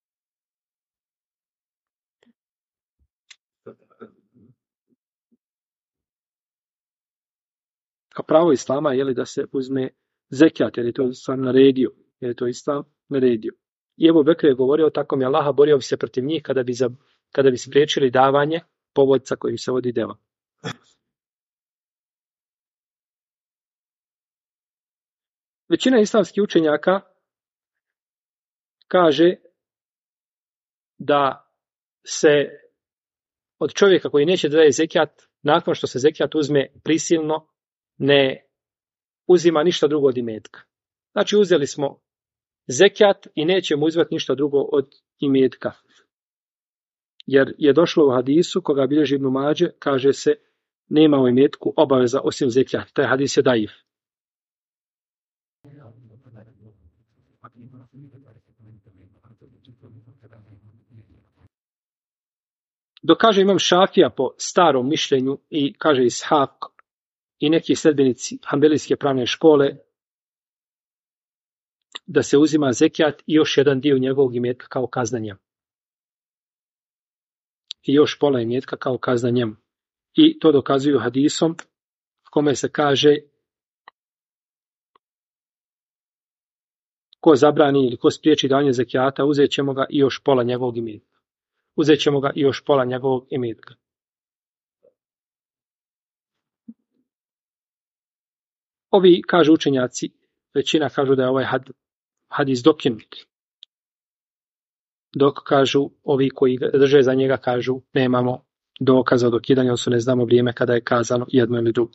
A pravo Islama je li da se uzme zekijat, jer je to Islam naredio. Jer je to Islam naredio. I Ebu Bekr je govorio, tako mi Allaha, borio bi se protiv njih kada bi spriječili davanje povodca kojim se vodi deva. Većina islamskih učenjaka kaže da se od čovjeka koji neće da daje zekijat, nakon što se zekijat uzme prisilno, ne uzima ništa drugo od imetka. Znači uzeli smo zekijat i nećemo uzeti ništa drugo od imetka. Jer je došlo u hadisu, koga bilježi Ibn Mađe, kaže se, nema u imetku obaveza osim zekijat. Taj hadis je daif. Dok kaže Imam Šafija po starom mišljenju i kaže Ishak i neki sledbenici Hanbelijske pravne škole, da se uzima zekijat i još jedan dio njegovog imetka kao kazna njemu. I još pola imetka kao kazna njemu. I to dokazuju hadisom kome se kaže ko zabrani ili ko spriječi davanje zekijata, uzet ćemo ga i još pola njegovog imetka. Uzet ćemo ga i još pola njegovog imetka. Ovi, kažu učenjaci, većina kažu da je ovaj hadis dokinut. Dok kažu, ovi koji drže za njega kažu, nemamo dokaza o dokidanju, odnosno ne znamo vrijeme kada je kazano jedno ili drugo.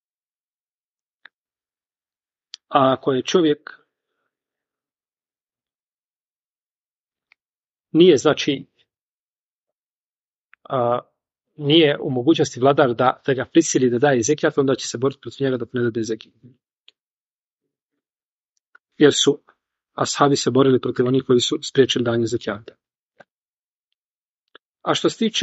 A ako je čovjek nije, znači, nije u mogućnosti vladar da ga prisili da daje zekijat, onda će se boriti protiv njega da ne dade zekijat. Jer su ashabi se borili protiv onih koji su spriječili danje zekijata. A što se tiče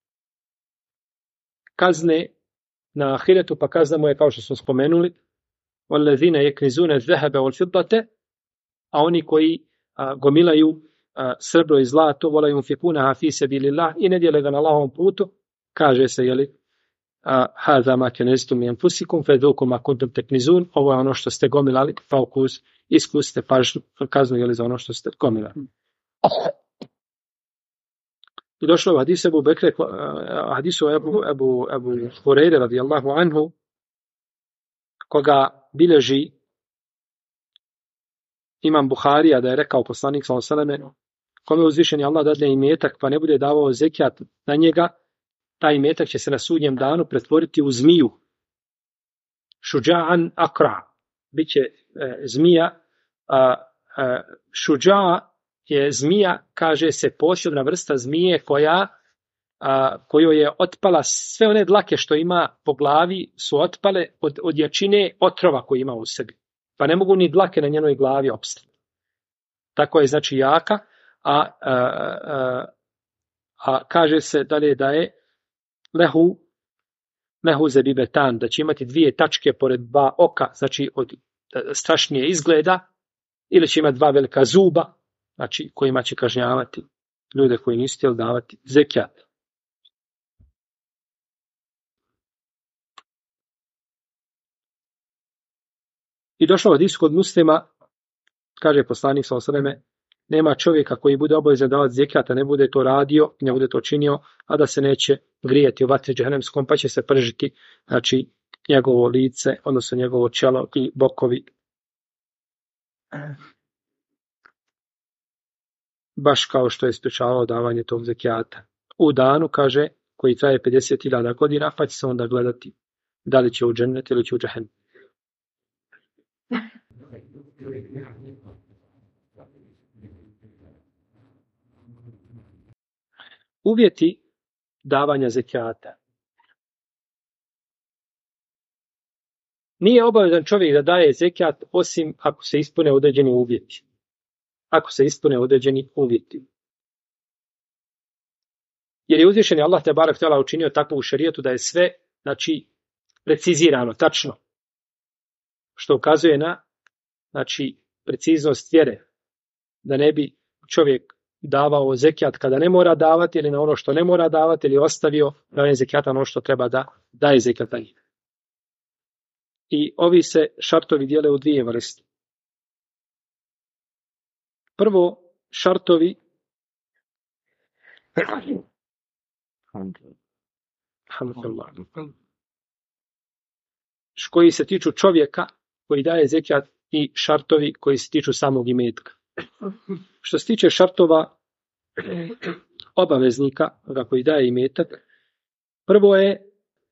kazne na ahiretu, pa kazna mu je, kao što smo spomenuli, وَالَّذِينَ يَكْنِزُونَ الذَّهَبَ وَالْفِضَّةَ, a oni koji gomilaju srebro i zlato, وَلَا يُنْفِقُونَهَا فِي سَبِيلِ اللَّهِ, i ne dijele ga na Allahovom putu, kaže se, jeli, هَذَا مَا كَنَزْتُمْ مِنْ أَنْفُسِكُمْ فَذُوقُوا مَا كُنْتُمْ تَكْنِزُونَ, ovo je ono što ste gomilali, pa iskusite kaznu, jeli, za ono što ste gomilali. I došlo u hadisu Ebu Bekre, hadisu Ebu Hureyre radijallahu anhu, koga bilježi Imam Buharija, da je rekao poslanik sallallahu alejhi ve selleme, kome uzvišeni Allah dadne imetak pa ne bude davao zekijat na njega, taj imetak će se na sudnjem danu pretvoriti u zmiju. Šuđa'an akra. Biće zmija. Šuđa je zmija, kaže se, posebna vrsta zmije kojoj je otpala sve one dlake što ima po glavi, su otpale od jačine otrova koji ima u sebi. Pa ne mogu ni dlake na njenoj glavi opstati. Tako je, znači, jaka, a kaže se dalje da je lehu zebibetan, da će imati dvije tačke pored dva oka, znači od strašnije izgleda, ili će imati dva velika zuba, znači kojima će kažnjavati ljude koji nisu htjeli davati zekijat. I došlo od kod Muslima, kaže poslanik sallallahu alejhi ve selleme, nema čovjeka koji bude obavezan davati zekijat, a ne bude to radio, ne bude to činio, a da se neće grijeti u vatri džehennemskom, pa će se pržiti, znači, njegovo lice, odnosno njegovo čelo i bokovi. Baš kao što je sprečavao davanje tog zekijata. U danu, kaže, koji traje 50.000 godina, pa će se onda gledati da li će u džennet ili će u džehennem. Uvjeti davanja zekijata. Nije obavezan čovjek da daje zekijat osim ako se ispune određeni uvjeti. Ako se ispune određeni uvjeti. Jer je uzvišeni Allah te barek tela učinio tako u šerijetu da je sve, znači, precizirano, tačno. Što ukazuje na, znači, preciznost vjere. Da ne bi čovjek davao zekijat kada ne mora davati, ili na ono što ne mora davati, ili ostavio davanje zekijata na ono što treba da daje zekijat. I ovi se šartovi dijele u dvije vrste. Prvo, šartovi koji se tiču čovjeka koji daje zekijat i šartovi koji se tiču samog imetka. Što se tiče šartova obaveznika koji daje imetak, prvo je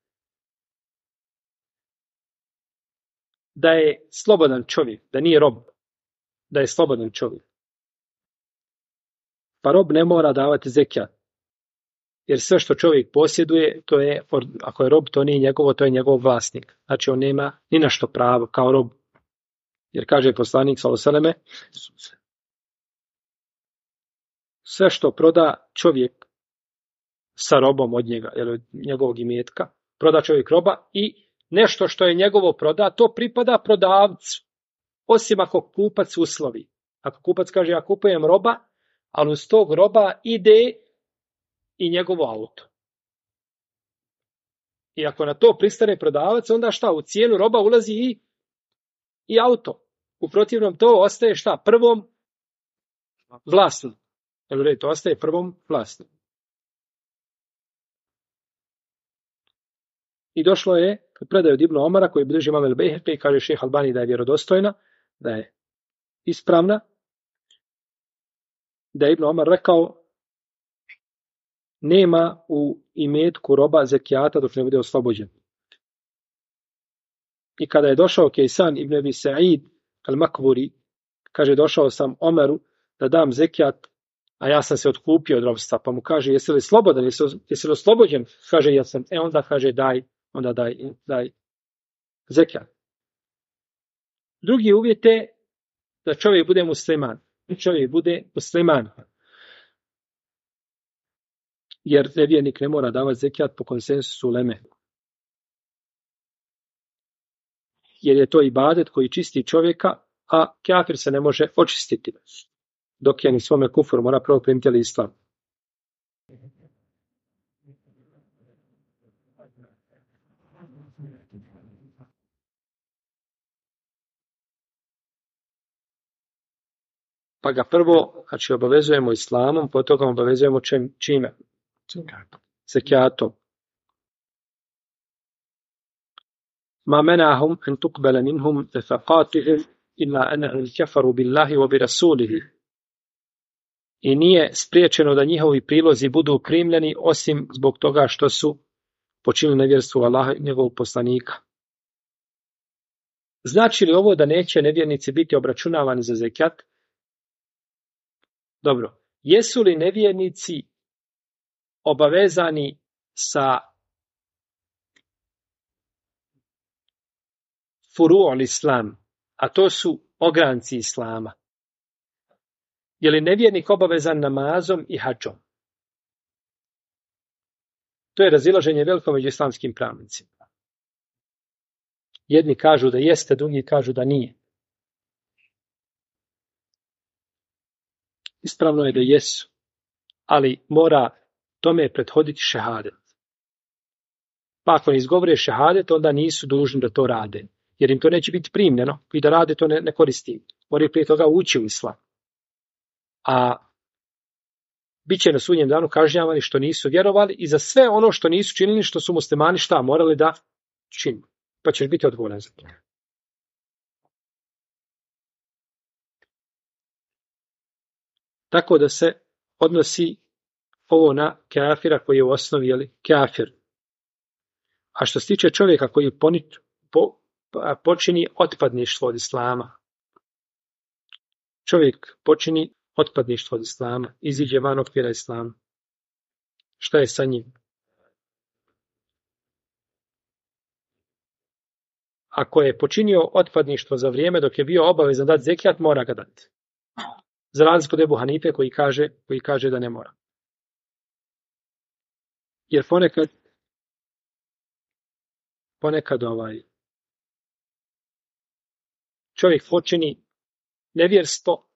da je slobodan čovjek, da nije rob, da je slobodan čovjek. Pa rob ne mora davati zekijat. Jer sve što čovjek posjeduje, to je, ako je rob, to nije njegovo, to je njegov vlasnik. Znači on nema ni na što pravo kao rob. Jer kaže poslanik sallallahu alejhi ve selleme, sve što proda čovjek sa robom od njega, jer od njegovog imetka, proda čovjek roba i nešto što je njegovo proda, to pripada prodavcu. Osim ako kupac uslovi. Ako kupac kaže ja kupujem roba, ali uz tog roba ide i njegovo auto. I ako na to pristane prodavac, onda šta? U cijenu roba ulazi i auto. U protivnom to ostaje šta? Prvom vlasniku. To ostaje prvom vlasniku. I došlo je kod predaje od Ibnu Omara koji bliži Imam el-Bejheqi i kaže šejh Albani da je vjerodostojna, da je ispravna, da je Ibnu Omar rekao nema u imetku roba zekijata dok ne bude oslobođen. I kada je došao Kejsan ibn Abi Sa'id al-Makburi, kaže došao sam Omeru da dam zekijat, a ja sam se otkupio od robstva, pa mu kaže jesi li slobodan, jesi li oslobođen? Kaže ja sam, onda kaže onda daj zekijat. Drugi uvjet je da čovjek bude musliman. Čovjek bude musliman. Jer nevjernik ne mora davati zekijat po konsensusu uleme. Jer je to ibadet koji čisti čovjeka, a kafir se ne može očistiti. Dok je ni svome kufru mora prvo primiti islam. Pa ga prvo, znači obavezujemo islamom, potom ga obavezujemo čime? Zekijatom. Ma menahum an tuqbala minhum nafaqatuhum illa annahum kafaru billahi wa bi rasulihi. I nije spriječeno da njihovi prilozi budu primljeni osim zbog toga što su počinili nevjerstvo Allaha i njegovog poslanika. Znači li ovo da neće nevjernici biti obračunavani za zekijat? Dobro. Jesu li nevjernici obavezani sa furu'ul islam, a to su ogranci islama? Je li nevjernik obavezan namazom i hadžom? To je razilaženje veliko među islamskim pravnicima. Jedni kažu da jeste, drugi kažu da nije. Ispravno je da jesu, ali mora tome prethoditi šehadet. Pa ako ne izgovore šehadet, onda nisu dužni da to rade, jer im to neće biti primljeno i da rade to ne koristi. Moraju prije toga ući u islam. A bit će na sudnjem danu kažnjavani što nisu vjerovali i za sve ono što nisu činili, što su muslimani šta morali da čini. Pa ćeš biti odgovoran za to. Tako da se odnosi ovo na kafira koji je u osnovi kafir. A što se tiče čovjeka koji počini otpadništvo od islama, čovjek počini otpadništvo od islama, iziđe van okvira islama, šta je sa njim? Ako je počinio otpadništvo za vrijeme dok je bio obavezan dati zekijat, mora ga dati. Za razliku od Ebu Hanife koji kaže da ne mora. Jer ponekad čovjek počini nevjerstvo,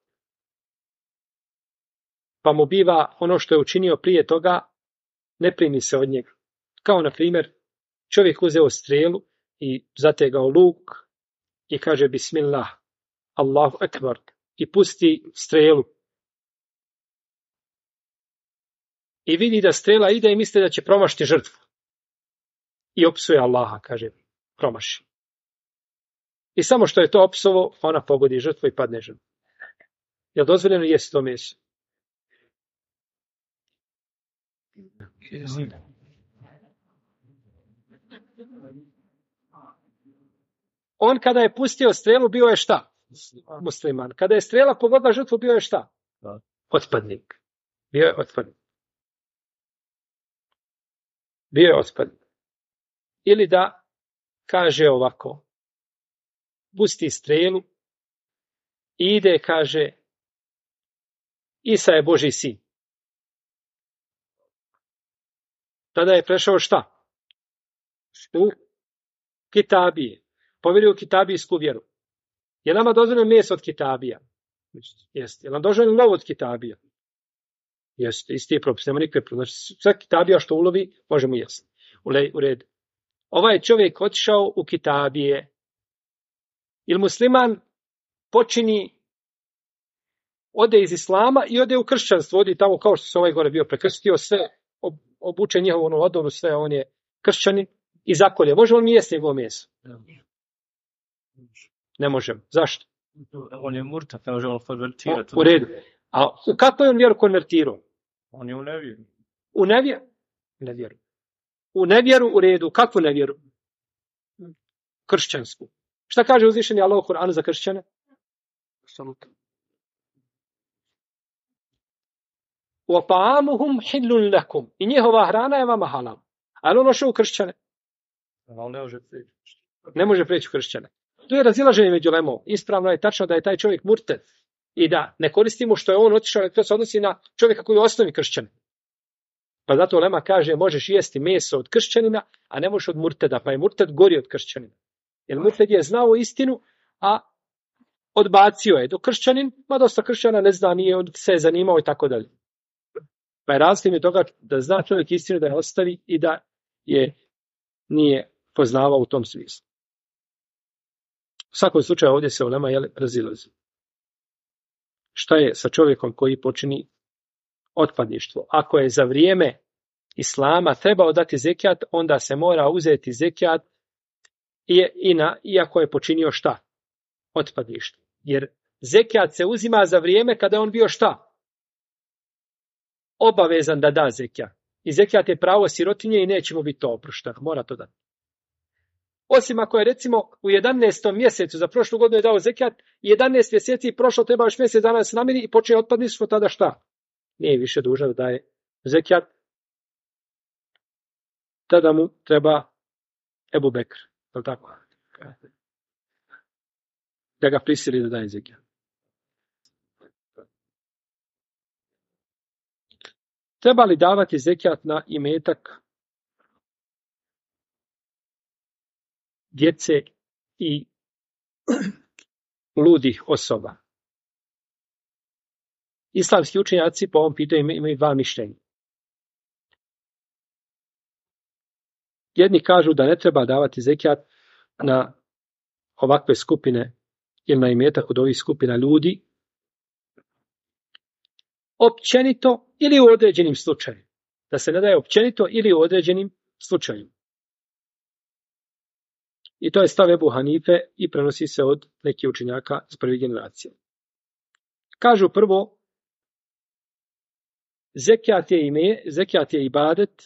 pa mu biva ono što je učinio prije toga, ne primi se od njega. Kao na primjer, čovjek uzeo strelu i zategao luk i kaže Bismillah, Allahu ekbar, i pusti strelu. I vidi da strela ide i misli da će promašiti žrtvu. I opsuje Allaha, kaže, promaši. I samo što je to opsovo, ona pogodi žrtvu i padne žrtvu. Je li dozvoljeno jesti to meso? On kada je pustio strelu, bio je šta? Musliman. Kada je strela pogodila žrtvu, bio je šta? Otpadnik. Bio je otpadnik. Bio je otpadnik. Ili da kaže ovako, pusti strelu i ide, kaže, Isa je Božji sin. Tada je prešao šta? U Kitabije. Povjerio u kitabijsku vjeru. Je nama dozvoljeno meso od Kitabija? Jeste. Je nam dozvoljeno lov od Kitabija? Jeste. Isti je propis. Nema nikakve problem. Znači, sve Kitabija što ulovi, možemo jesti. U redu. Ovaj čovjek otišao u Kitabije. Ili musliman počini, ode iz islama i ode u kršćanstvo. Ode tamo kao što se ovaj gore bio prekrstio, sve obuče njihovu odovnu, sve, on je kršćanin i zakolje. Možemo li mi jesti njegovo meso? Ne možemo. Zašto?
On je murtad, ne možemo konvertirati.
U redu. A u kakvu je on vjeru konvertirao?
On je u nevjeru.
U nevjeru. U nevjeru u redu. Kakvu nevjeru? Kršćansku. Šta kaže uzvišeni Allah u Kur'anu za kršćane? وَطَعَامُهُمْ حِلٌّ لَكُمْ. I njihova hrana je vama halal. Ali ono što u kršćane? Ne može preći u kršćane. Tu je razilaženje među ulemom. Ispravno je tačno da je taj čovjek murted i da ne koristimo što je on otišao, to se odnosi na čovjeka koji je u osnovi kršćan. Pa zato ulema kaže možeš jesti meso od kršćanina, a ne možeš od murteda, pa je murted gori od kršćanina. Jer murted je znao istinu, a odbacio je. Dok kršćanin, dosta kršćana ne zna, nije se zanimao i tako dalje. Pa je razlika toga da zna čovjek istinu, da je ostavi i da je nije poznavao u tom smislu. U svakom slučaju ovdje se ulema razilazi. Šta je sa čovjekom koji počini otpadništvo? Ako je za vrijeme islama trebao dati zekijat, onda se mora uzeti zekijat iako je počinio šta? Otpadništvo. Jer zekijat se uzima za vrijeme kada je on bio šta? Obavezan da da zekijat. I zekijat je pravo sirotinje i neće mu biti to oprošteno. Mora to dati. Osim ako je recimo u 11. mjesecu za prošlu godinu je dao zekijat, 11 mjeseci prošlo, treba još mjesec dana da se namiri i počne otpadništvo, tada šta? Nije više dužan da daje zekijat. Tada mu treba Ebu Bekr. Je tako? Da ga prisili da daje zekijat. Treba li davati zekijat na imetak djece i ludih osoba? Islamski učenjaci po ovom pitanju imaju dva mišljenja. Jedni kažu da ne treba davati zekijat na ovakve skupine ili na imetak od ovih skupina ljudi, općenito ili u određenim slučajima. Da se ne daje općenito ili u određenim slučajima. I to je stav Ebu Hanife i prenosi se od nekih učenjaka iz prvih generacija. Kažu prvo, zekijat je ibadet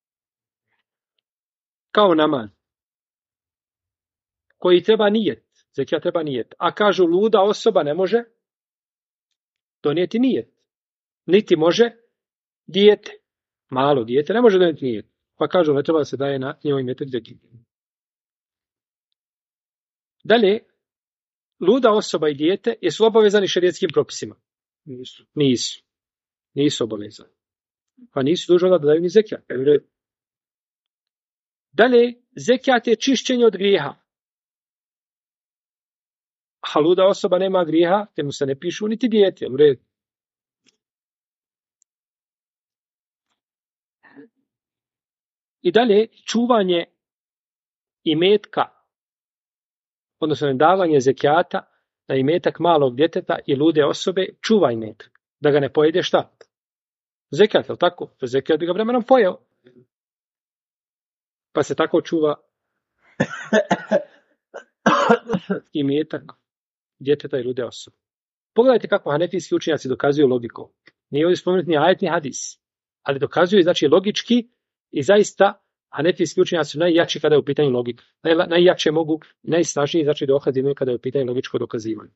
kao namaz, koji treba nijet. Zekijat treba nijet. A kažu, luda osoba ne može donijeti nijet. Niti može dijete. Malo dijete ne može donijeti nijet. Pa kažu, ne treba da se daje na njoj imetak zekijat. Dalje, luda osoba i dijete jesu obavezani šerijetskim propisima? Nisu obavezani. Pa nisu dužni da daju ni zekijat. Dalje, zekijat je čišćenje od grijeha. A luda osoba nema grijeha, te mu se ne pišu niti dijete. U redu. I dalje, čuvanje imetka, odnosno davanje zekijata na imetak malog djeteta i lude osobe, čuva imetak. Da ga ne pojede šta? Zekijat, je li tako? Zekijat bi ga vremenom pojeo. Pa se tako čuva imetak djeteta i lude osobe. Pogledajte kako hanefijski učenjaci dokazuju logiku. Nije ovdje spomenuti ni ajet ni hadis, ali dokazuju znači logički i zaista hanefijski učenjaci su najjači kada je u pitanju logika. Najjače mogu, najsnažniji znači dokaz imaju kada je u pitanju logičko dokazivanje.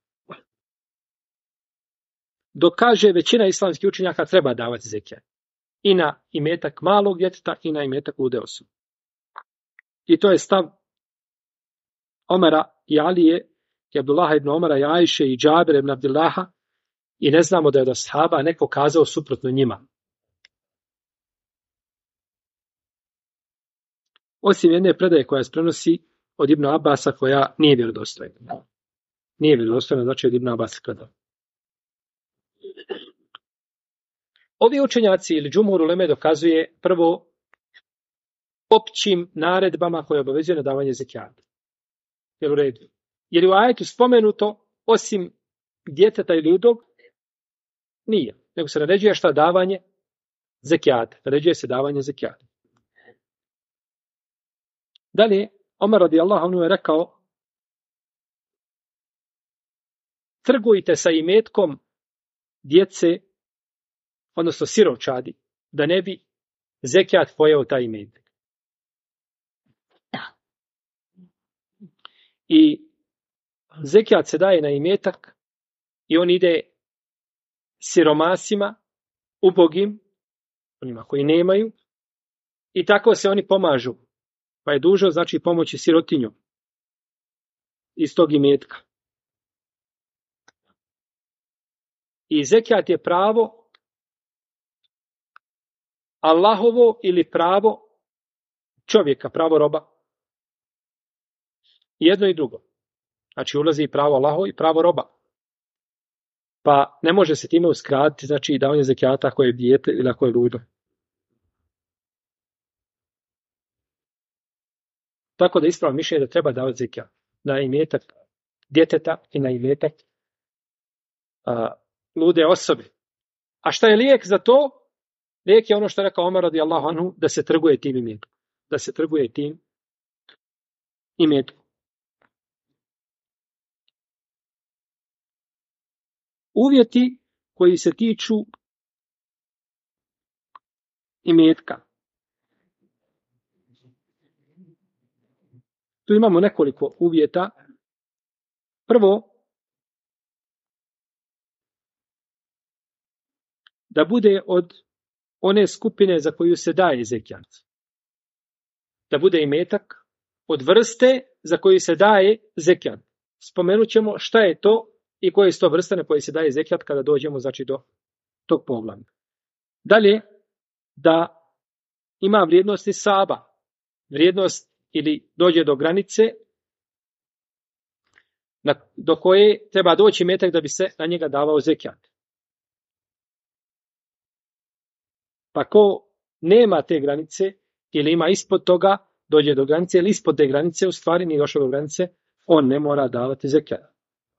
Dokaže većina islamskih učenjaka treba davati zekijat. I na imetak malog djeteta i na imetak lude osobe. I to je stav Omara i Alije, i Abdullaha ibn Omara i Ajše i Džabira ibn Abdillaha, i ne znamo da je od ashaba neko kazao suprotno njima. Osim jedne predaje koja se prenosi od Ibn Abasa koja nije vjerodostojna. Nije vjerodostojna, znači od Ibn Abasa predaje. Ovi učenjaci ili džumhur uleme dokazuje prvo općim naredbama koje obavezuju na davanje zekijata. Jel u redu? Jer u ajetu spomenuto osim djeteta ili ludog nije. Nego se naređuje šta davanje zekijata. Naređuje se davanje zekijata. Dalje, Omar radijallahu anhu je rekao: trgujte sa imetkom djece, odnosno sirovčadi, da ne bi zekijat pojeo taj imetak. I zekijat se daje na imetak i on ide siromasima, ubogim, onima koji nemaju, i tako se oni pomažu. Pa je dužo znači pomoći sirotinju iz tog imetka. I zekijat je pravo Allahovo ili pravo čovjeka, pravo roba. Jedno i drugo. Znači ulazi i pravo Allahovo i pravo roba. Pa ne može se time uskratiti znači davanje zekijata ako je dijete ili ako je ludo. Tako da ispravno mišljenje da treba davati zekijat na imetak djeteta i na imetak lude osobe. A šta je lijek za to? Lijek je ono što je rekao Omar radijallahu anhu, da se trguje tim imetkom. Da se trguje tim imetkom. Uvjeti koji se tiču imetka. Tu imamo nekoliko uvjeta. Prvo, da bude od one skupine za koju se daje zekijat. Da bude imetak od vrste za koju se daje zekijat. Spomenut ćemo šta je to i koje su to vrste na koje se daje zekijat kada dođemo znači do tog poglavlja. Dalje, da ima vrijednost i saba. Vrijednost ili dođe do granice do koje treba doći imetak da bi se na njega davao zekijat. Pa ko nema te granice ili ima ispod toga, dođe do granice ili ispod te granice, u stvari nije došao do granice, on ne mora davati zekijat.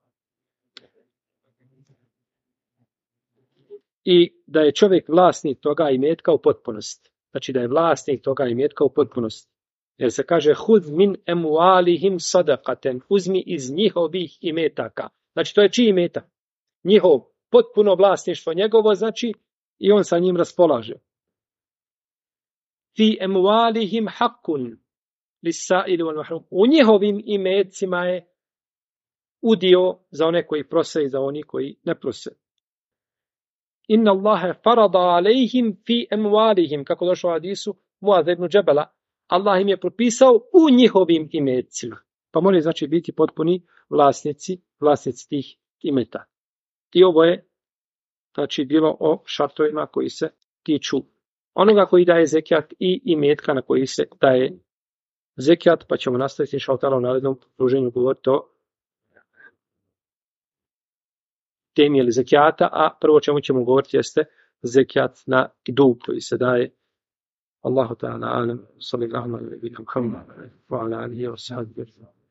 I da je čovjek vlasnik toga imetka u potpunosti. Znači da je vlasnik toga imetka u potpunosti. Jer se kaže hud min emualihim sadaqaten, uzmi iz njihovih imetaka. Znači to je čiji imetak? Njihov potpuno vlasništvo njegovo, znači i on sa njim raspolaže. Fi emualihim haqqun lis-sa'ili wal mahrum. U njihovim imecima je udio za one koji prose i za oni koji ne prose. Inna Allahe farada alejhim fi emualihim, kako došlo u hadisu Muaz ibn Džebela, Allah im je propisao u njihovim imecima. Pa moraju znači biti potpuni vlasnici tih imeta. I ovo je znači bilo o šartovima koji se tiču onoga koji daje zekijat i imetka na koji se daje zekijat, pa ćemo nastaviti inšallah u narednom pruženju govoriti o temi ili zekijata, a prvo čemu ćemo govoriti jeste zekijat na dug koji se daje. Allahu ta'ala alam, sallallahu alaihi wa sallam, wa ala alihi wa sahbihi.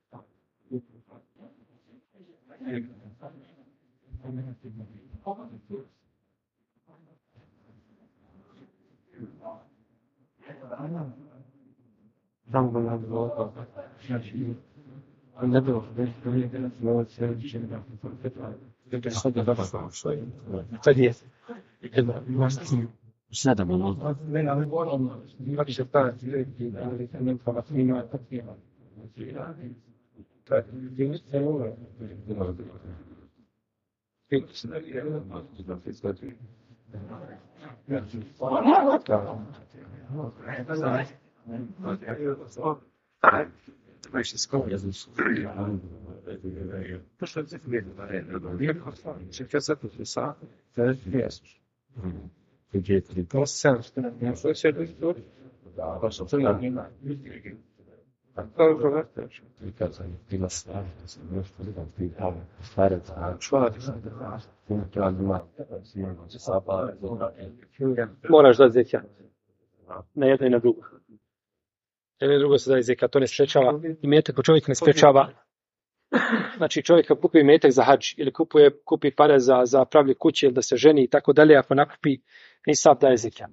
Moraš dati zekijat na jedno i na drugo. Jedno i drugo se daje zekijat, to ne sprečava. Imetak po čovjek ne sprečava. Znači čovjek kad kupi imetak za hadž ili kupi pare za pravlje kuće ili da se ženi i tako dalje, ako nakupi nisab daje zekijat.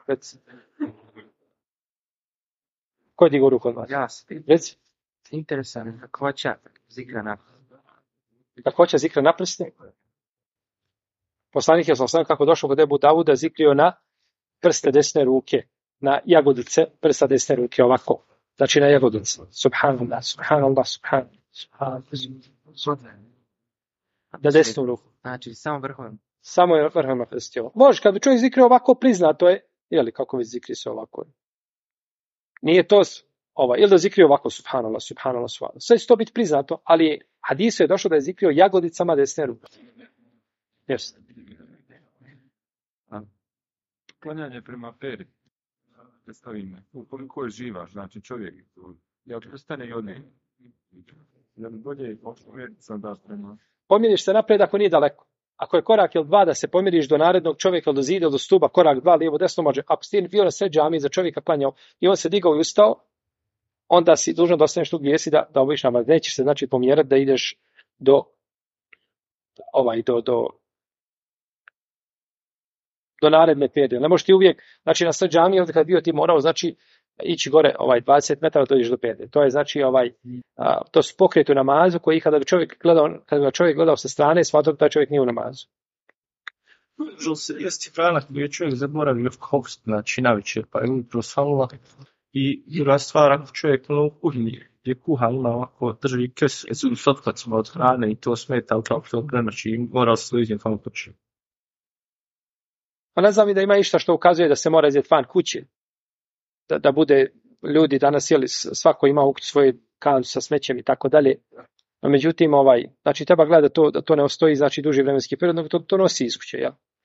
Ko je digao ruku od vas?
Ja,
Reci.
interesantno, kakvoća zikra na
Kakvoća zikra na prste? Poslanik je sam kako došao kod Ebu Davuda zikrio na prste desne ruke, na jagodice prsta desne ruke, ovako. Znači na jagodice. Subhanallah, subhanallah, subhanallah. Na desnu ruku.
Znači, samo vrhovom.
Samo je vrhovno prsti ovo. Može, kad bi čovjek zikrio ovako, priznato je, jeli, kako vi zikri se ovako. Nije to ili da zikrio ovako, subhanallah, subhanallah, subhanallah. Sve će to biti priznato, ali hadisu je došlo da je zikrio jagodicama desne ruke. Jeste.
Klanjanje prema peri. Predstavi me. Ukoliko je živaš, znači čovjek, ja prestane i ode. Ja bi bolje pomjeriti sam da prema.
Pomjeriš se napred ako nije daleko. Ako je korak ili dva da se pomjeriš do narednog čovjeka, do zida, do stuba, korak dva, lijevo, desno može. Ako si bio na sred džamije za čovjeka klanjao i on se digao i ustao, onda si dužan da ostaneš tu gdje si da obiš namaz. Nećeš se znači pomjerati da ideš do naredne perde. Ne možeš ti uvijek, znači na sred džamije kad bio ti morao znači ići gore 20 metara da dođeš do perde. To je znači to su pokret u namazu koji kada bi čovjek gledao sa strane, smatrao da taj čovjek nije u namazu.
Može se jesti hrana koju je čovjek zaboravio kost, znači navečer, pa je ujutro salula. I druga stvar, ako čovjek u kuhinji gdje kuha ima ovako drži kesu s otkacima od hrane i to smeta, ali kako to prenoći i mora se iznijeti van kuće.
Pa ne znam i da ima išta što ukazuje da se mora iznijeti van kuće. Da bude ljudi danas, jeli, svako ima u svoj kantu sa smećem i tako dalje. No, međutim, znači treba gledati da to ne ostoji, znači duži vremenski period, nego to nosi iz kuće, jel?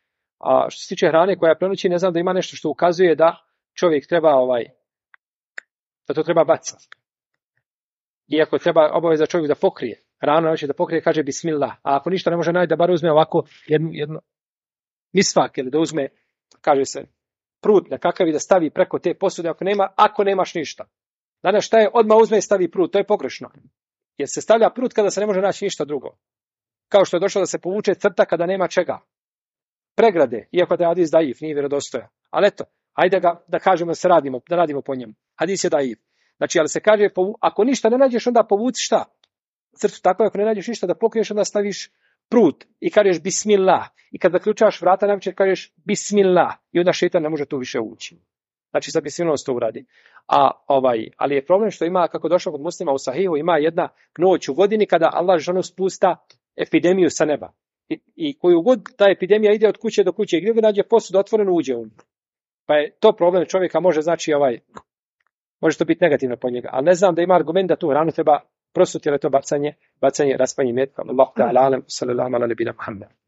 A što se tiče hrane koja prenoći, ne znam da ima nešto što ukazuje da čovjek treba da to treba baciti. Iako treba obaveza čovjek da pokrije. Rano noći da pokrije, kaže bismillah. A ako ništa ne može naći, da bar uzme ovako jedno misvak, ili da uzme, kaže se, prut nekakav i da stavi preko te posude ako nemaš ništa. Danas šta je? Odmah uzme i stavi prut. To je pogrešno. Jer se stavlja prut kada se ne može naći ništa drugo. Kao što je došlo da se povuče crta kada nema čega. Pregrade, iako da je hadis daif, nije vjerodostojan. Ali eto, ajde da kažemo da radimo po njemu. Hadis je daif. Znači, ali se kaže, ako ništa ne nađeš, onda povuci šta? Crtu. Tako, ako ne nađeš ništa da pokriješ, onda staviš prut i kažeš bismillah. I kad zaključaš vrata, navečer kažeš bismillah. I onda šejtan ne može tu više ući. Znači, sa bismillahom to uradi. Ali je problem što ima, kako došlo kod muslima u Sahihu, ima jedna noć u godini kada Allah žanu spusta epidemiju sa neba. I koju god ta epidemija ide od kuće do kuće, gdje ga nađe posudu otvorenu, uđe u nju. Pa je to problem čovjeka, može može to biti negativno po njega. Ali ne znam da ima argument da tu hranu treba prosuti, jer je to bacanje raspanje metka. Allahu ta'ala alam, sallallahu ala nabina Muhammed.